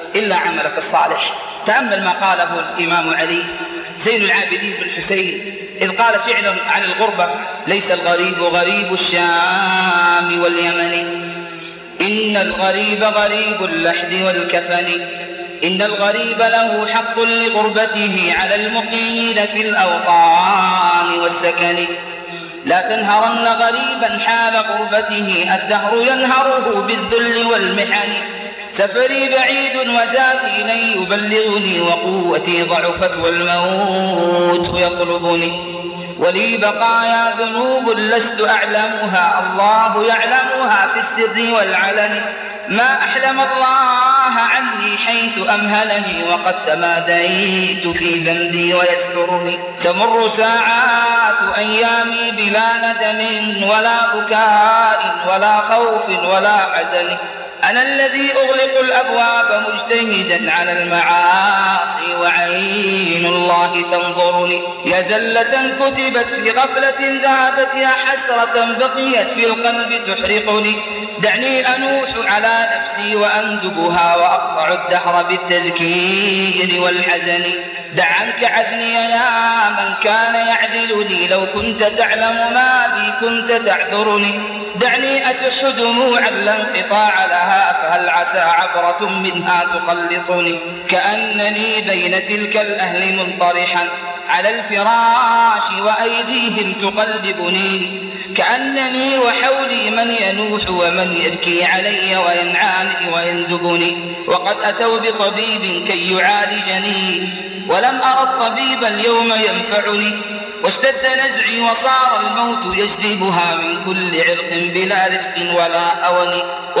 إلا عملك الصالح. تأمل ما قاله الإمام علي زين العابدين بن حسين إذ قال شعرا عن الغربة: ليس الغريب غريب الشام واليمن، إن الغريب غريب اللحد والكفن، إن الغريب له حق لغربته على المقيمين في الأوطان والسكن. لا تنهرن غريبا حال غربته، الدهر ينهره بالذل والمحن. سفري بعيد وزادي لن يبلغني، وقوتي ضعفت والموت يطلبني. ولي بقايا ذنوب لست أعلمها، الله يعلمها في السر والعلن. ما أحلم الله عني حيث أمهلني، وقد تماديت في ذنبي ويسترني. تمر ساعات أيامي بلا ندم ولا بكاء ولا خوف ولا حزن. أنا الذي أغلق الأبواب مجتهدا على المعاصي وعين الله تنظرني. يا زلة كتبت في غفلة ذهبت، يا حسرة بقيت في القلب تحرقني. دعني أنوح على نفسي وأندبها، وأقطع الدهر بالتذكير والحزن. دع عنك عدني يا من كان يعدلني، لو كنت تعلم ما بي كنت تعذرني. دعني أسح دموعا لا انقطاع لها، فهل عسى عبرة منها تخلصني. كأنني بين تلك الأهل منطرحا على الفراش وأيديهم تقلبني. كأنني وحولي من ينوح ومن يبكي علي وينعاني ويندبني. وقد أتوا بطبيب كي يعالجني، ولم أرى الطبيب اليوم ينفعني. واشتد نزعي وصار الموت يجذبها من كل عرق بلا رفق ولا أون.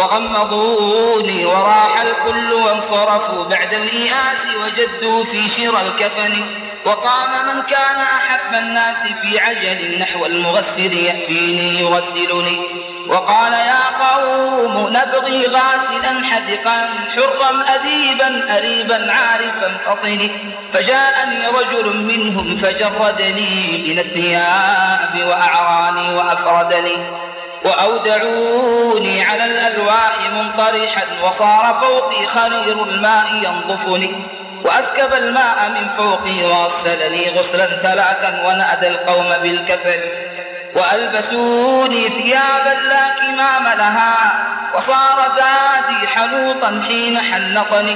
وغمضوني وراح الكل وانصرفوا بعد الإياس، وجدوا في شرى الكفن. وقام من كان أحب الناس في عجل نحو المغسل يأتيني يغسلني. وقال: يا قوم نبغي غاسلا حدقا حرا أديبا أريبا عارفا فطني. فجاءني رجل منهم فجردني من الثياب وأعراني وأفردني. وأودعوني على الألواح منطرحا، وصار فوقي خرير الماء ينظفني. وأسكب الماء من فوقي وغسلني غسلا ثلاثا، ونادى القوم بالكفن. وألبسوني ثيابا لا كمام لها، وصار زادي حنوطا حين حنطني.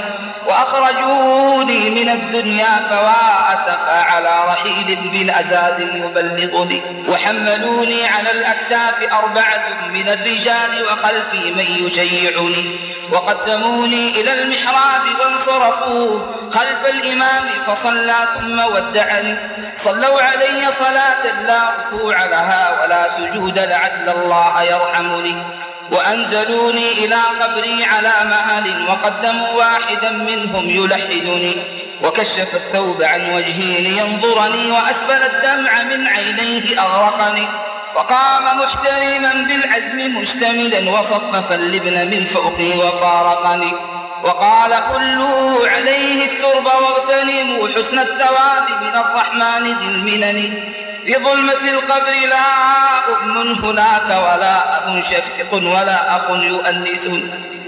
وأخرجوني من الدنيا فوا أسفا على رحيل بلا زاد يبلغني. وحملوني على الأكتاف 4 من الرجال، وخلفي من يشيعني. وقدموني إلى المحراب وانصرفوا خلف الإمام فصلى ثم ودعني. صلوا علي صلاة لا ركوع لها ولا سجود لعل الله يرحمني. وأنزلوني إلى قبري على مهل، وقدموا واحدا منهم يلحدني. وكشف الثوب عن وجهي لينظرني، وأسبل الدمع من عينيه أغرقني. وقام محترما بالعزم مشتملا، وصفف اللبن من فوقي وفارقني. وقال: حلوا عليه الترب واغتنموا حسن الثواب من الرحمن ذي المنن. في ظلمة القبر لا أم هناك ولا أب شفيق ولا أخ يؤنسني.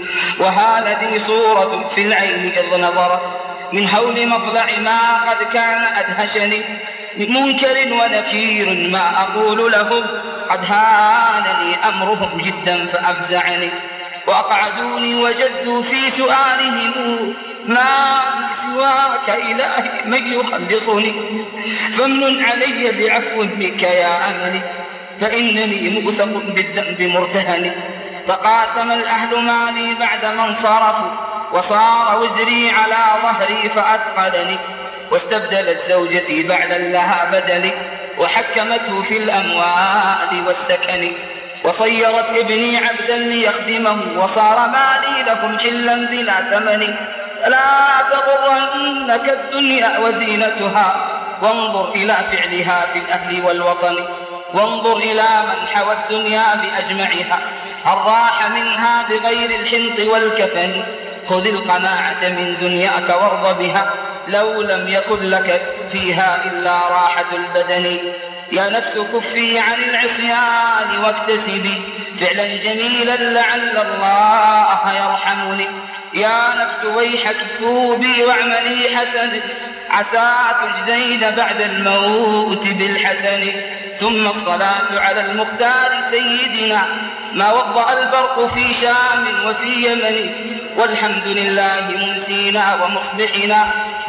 وهذه صورة في العين إذ نظرت من هول مطلع ما قد كان أدهشني. من منكر ونكير ما أقول لهم، قد هانني أمرهم جدا فأفزعني. وأقعدوني وجدوا في سؤالهم ما سواك إلهي من يخلصني. فامنن علي بعفو منك يا أملي، فإنني موثق بالذنب مرتهن. تقاسم الأهل مالي بعد ما انصرفوا، وصار وزري على ظهري فأثقلني. واستبدلت زوجتي بعلا لها بدلي، وحكمته في الأموال والسكن. وصيرت ابني عبدا ليخدمه، وصار مالي لهم حلا بلا ثمن. فلا تغرنك الدنيا وزينتها، وانظر إلى فعلها في الأهل والوطن. وانظر إلى من حوى الدنيا بأجمعها، هل راح منها بغير الحنط والكفن. خذ القناعة من دنياك وارض بها، لو لم يكن لك فيها إلا راحة البدن. يا نفس كفي عن العصيان واكتسبي فعلا جميلا لعل الله يرحمني. يا نفس ويحك توبي واعملي حسن عسى تجزين بعد الموت بالحسن. ثم الصلاة على المختار سيدنا ما وضأ البرق في شام وفي يمن. والحمد لله ممسينا ومصبحنا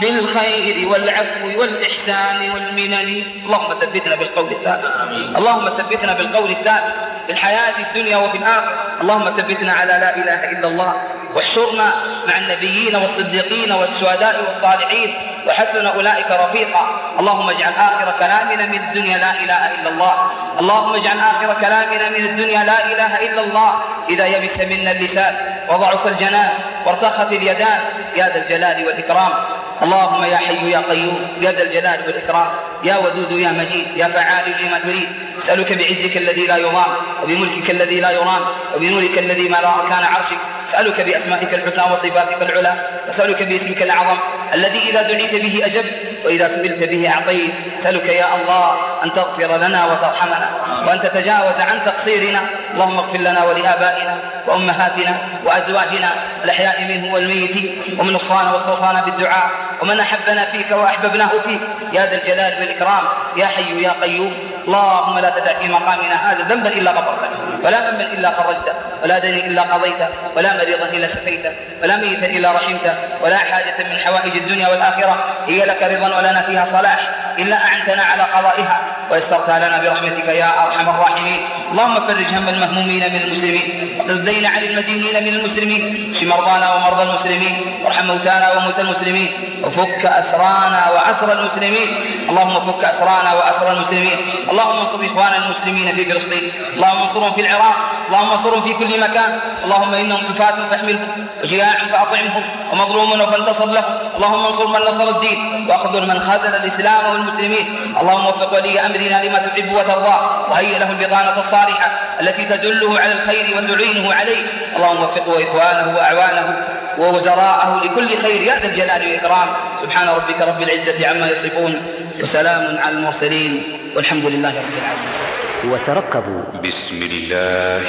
بالخير والعفو والإحسان والمنن. اللهم ثبتنا بالقول الثابت، اللهم ثبتنا بالقول الثابت في الحياة الدنيا وفي الآخرة. اللهم ثبتنا على لا إله إلا الله، واحشرنا مع النبيين والصديقين والشهداء والصالحين وحسن أولئك رفيقا. اللهم اجعل آخر كلامنا من الدنيا لا إله إلا الله. اللهم اجعل آخر كلامنا من الدنيا لا إله إلا الله. إذا يبس منا اللسان وضعف الجنان وارتخت اليدان يا ذا الجلال والإكرام. اللهم يا حي يا قيوم يا ذا الجلال والإكرام، يا ودود يا مجيد يا فعال لما تريد. اسألك بعزك الذي لا يضام وبملكك الذي لا يرام وبنورك الذي ملا أركان عرشك. اسألك بأسمائك الحسنى وصفاتك العلى، اسألك باسمك الأعظم الذي إذا دعيت به أجبت وإذا سئلت به أعطيت. اسألك يا الله أن تغفر لنا وترحمنا وأن تتجاوز عن تقصيرنا. اللهم اغفر لنا ولآبائنا وأمهاتنا وأزواجنا الأحياء منه والميت، ومن الصان والصوصان في الدعاء، ومن أحبنا فيك وأحببناه فيك يا ذا الجلال والإكرام يا حي يا قيوم. اللهم لا تدع في مقامنا هذا ذنبا إلا غفرته، ولا هما إلا فرجته، ولا دين إلا قضيته، ولا مريضا إلا شفيته، ولا ميتا إلا رحمته، ولا حاجة من حوائج الدنيا والآخرة هي لك رضا ولنا فيها صلاح إلا أعنتنا على قضائها ويسرتها لنا برحمتك يا أرحم الراحمين. اللهم فرج هم المهمومين من المسلمين، واقض الدين عن المدينين من المسلمين، اشف مرضانا ومرضى المسلمين، وارحم موتانا وموتى المسلمين، وفك أسرانا وأسر المسلمين. اللهم فك أسرانا وأسر المسلمين. اللهم انصر إخواننا المسلمين في فلسطين، اللهم انصرهم في العراق، اللهم انصرهم في كل مكان. اللهم إنهم كفاة فاحملهم وجياع فأطعمهم ومظلوم فانتصر له. اللهم انصر من نصر الدين واخذل من خذل الإسلام والمسلمين. اللهم وفق ولي أمرنا لما تحب وترضى، وهيئ له البطانة الصالحة التي تدله على الخير وتعينه عليه. اللهم وفقه وإخوانه وأعوانه ووزراءه لكل خير يا ذا الجلال والإكرام. سبحان ربك رب العزة عما يصفون وسلام على المرسلين والحمد لله رب العالمين. وترقبوا. بسم الله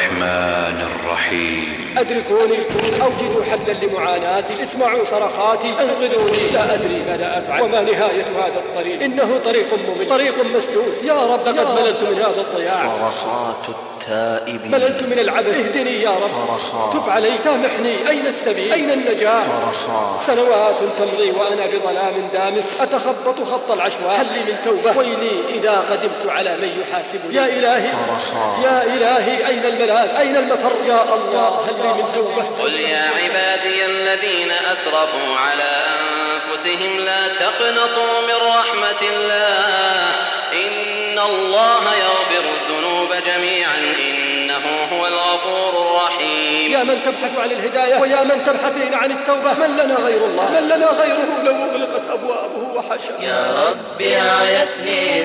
الرحمن الرحيم. أدركوني أوجدوا حلا لمعاناتي، اسمعوا صرخاتي، انقذوني، لا أدري ماذا أفعل وما نهاية هذا الطريق. إنه طريق ممل، طريق مسدود. يا رب لقد مللت من هذا الضياع. صرخات التائبين. مللت من العبث، اهدني يا رب. صرخات. تب علي، سامحني. أين السبيل؟ أين النجاة؟ صرخات. سنوات تمضي وأنا بظلام دامس أتخبط خط العشواء. هل لي من توبة؟ ويلي إذا قدمت على من يحاسبني. يا إلهي صرخات. يا إلهي أين الملاذ؟ أين المفر؟ يا الله هل لي من توبة؟ قل يا عبادي الذين أسرفوا على أنفسهم لا تقنطوا من رحمة الله إن الله يغفر الذنوب جميعا إنه هو الغفور الرحيم. يا من تبحث عن الهداية ويا من تبحثين عن التوبة، من لنا غير الله؟ من لنا غيره لو أغلقت أبوابه وحشا؟ يا رب آيتني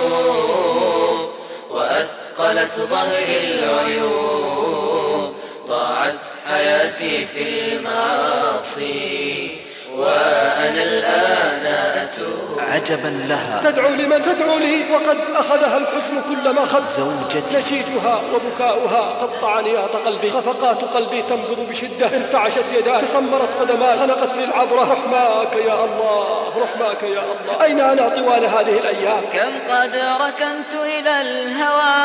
الذنوب وأثقلت ظهري العيوب، ضاعت حياتي في المعاصي وأنا الآن أتوب. عجبا لها. تدعو لمن؟ تدعو لي وقد أخذها الحزن كلما خذ. زوجتي. نشيجها وبكاؤها قطع نياط قلبي، خفقات قلبي تنبض بشدة، ارتعشت يداي، تسمرت قدماي، خنقتني العبرة. رحماك يا الله، رحماك يا الله. أين أنا طوال هذه الأيام؟ كم قد ركنت إلى الهوى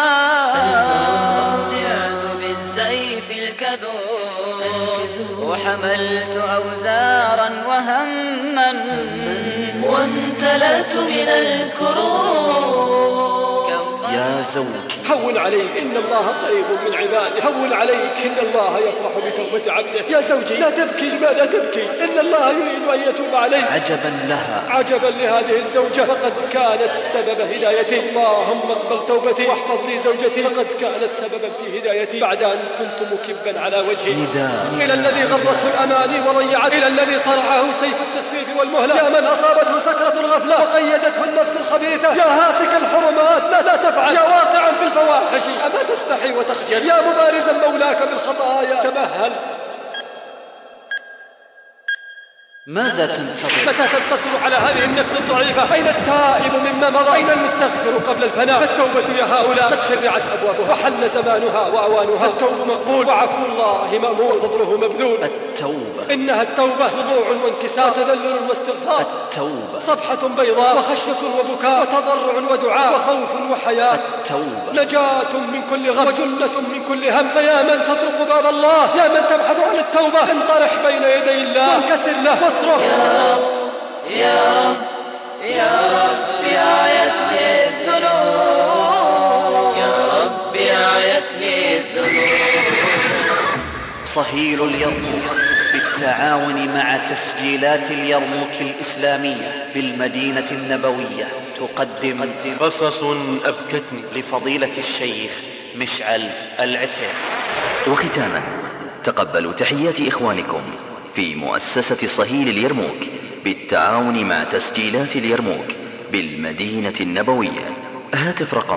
رجعت بالسيف الكذوب، وحملت أوزارا وهما وامتلأت من الكروب. يا زوجي هون عليك إن الله قريب من عباده، هون عليك إن الله يفرح بتوبة عبده. يا زوجي لا تبكي، لماذا تبكي؟ إن الله يريد أن يتوب عليك. عجبا لها. عجبا لهذه الزوجة فقد كانت سبب هدايتي. اللهم اقبل توبتي واحفظ لي زوجتي فقد كانت سببا في هدايتي بعد أن كنت مكبا على وجهي. نداء إلى الذي غرته الأماني وضيعت، إلى الذي صرعه سيف التسبيح والمهلة، يا من أصابته سكرة الغفلة وقيدته النفس الخبيثة، يا هاتك الحرمات ماذا تفعل؟ يا واقعا في الفواحش أما تستحي وتخجل؟ يا مبارزا مولاك بالخطايا تمهل. ماذا تنتظر؟ متى تنتصر على هذه النفس الضعيفة؟ أين التائب مما مضى؟ أين المستغفر قبل الفناء؟ فالتوبة يا هؤلاء قد شرعت أبوابها وحل زمانها وأوانها. التوب مقبول وعفو الله مأمول وفضله مبذول. التوبة إنها التوبة خضوع وانكسار وتذلل واستغفار. التوبة صفحة بيضاء وخشية وبكاء وتضرع ودعاء وخوف وحياء. التوبة نجاة من كل غم وجنة من كل هم. فيا من تطرق باب الله، يا من تبحث عن التوبة، انطرح بين يدي الله وانكسر له واصرخ: يا رب يا رب يا رب أعيتني الذنوب، يا رب أعيتني الذنوب. صهيل اليرموك بالتعاون مع تسجيلات اليرموك الإسلامية بالمدينة النبوية تقدم قصص أبكتني لفضيلة الشيخ مشعل العتيق. وختاما تقبلوا تحيات إخوانكم في مؤسسة صهيل اليرموك بالتعاون مع تسجيلات اليرموك بالمدينة النبوية. هاتف رقم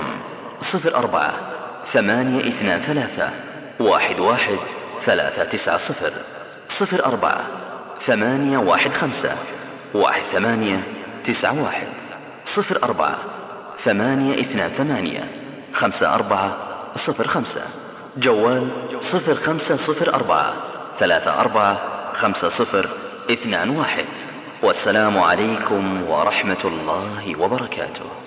04-823-11390 04-815-1891 04-828-5405 جوال 0504-345021. والسلام عليكم ورحمة الله وبركاته.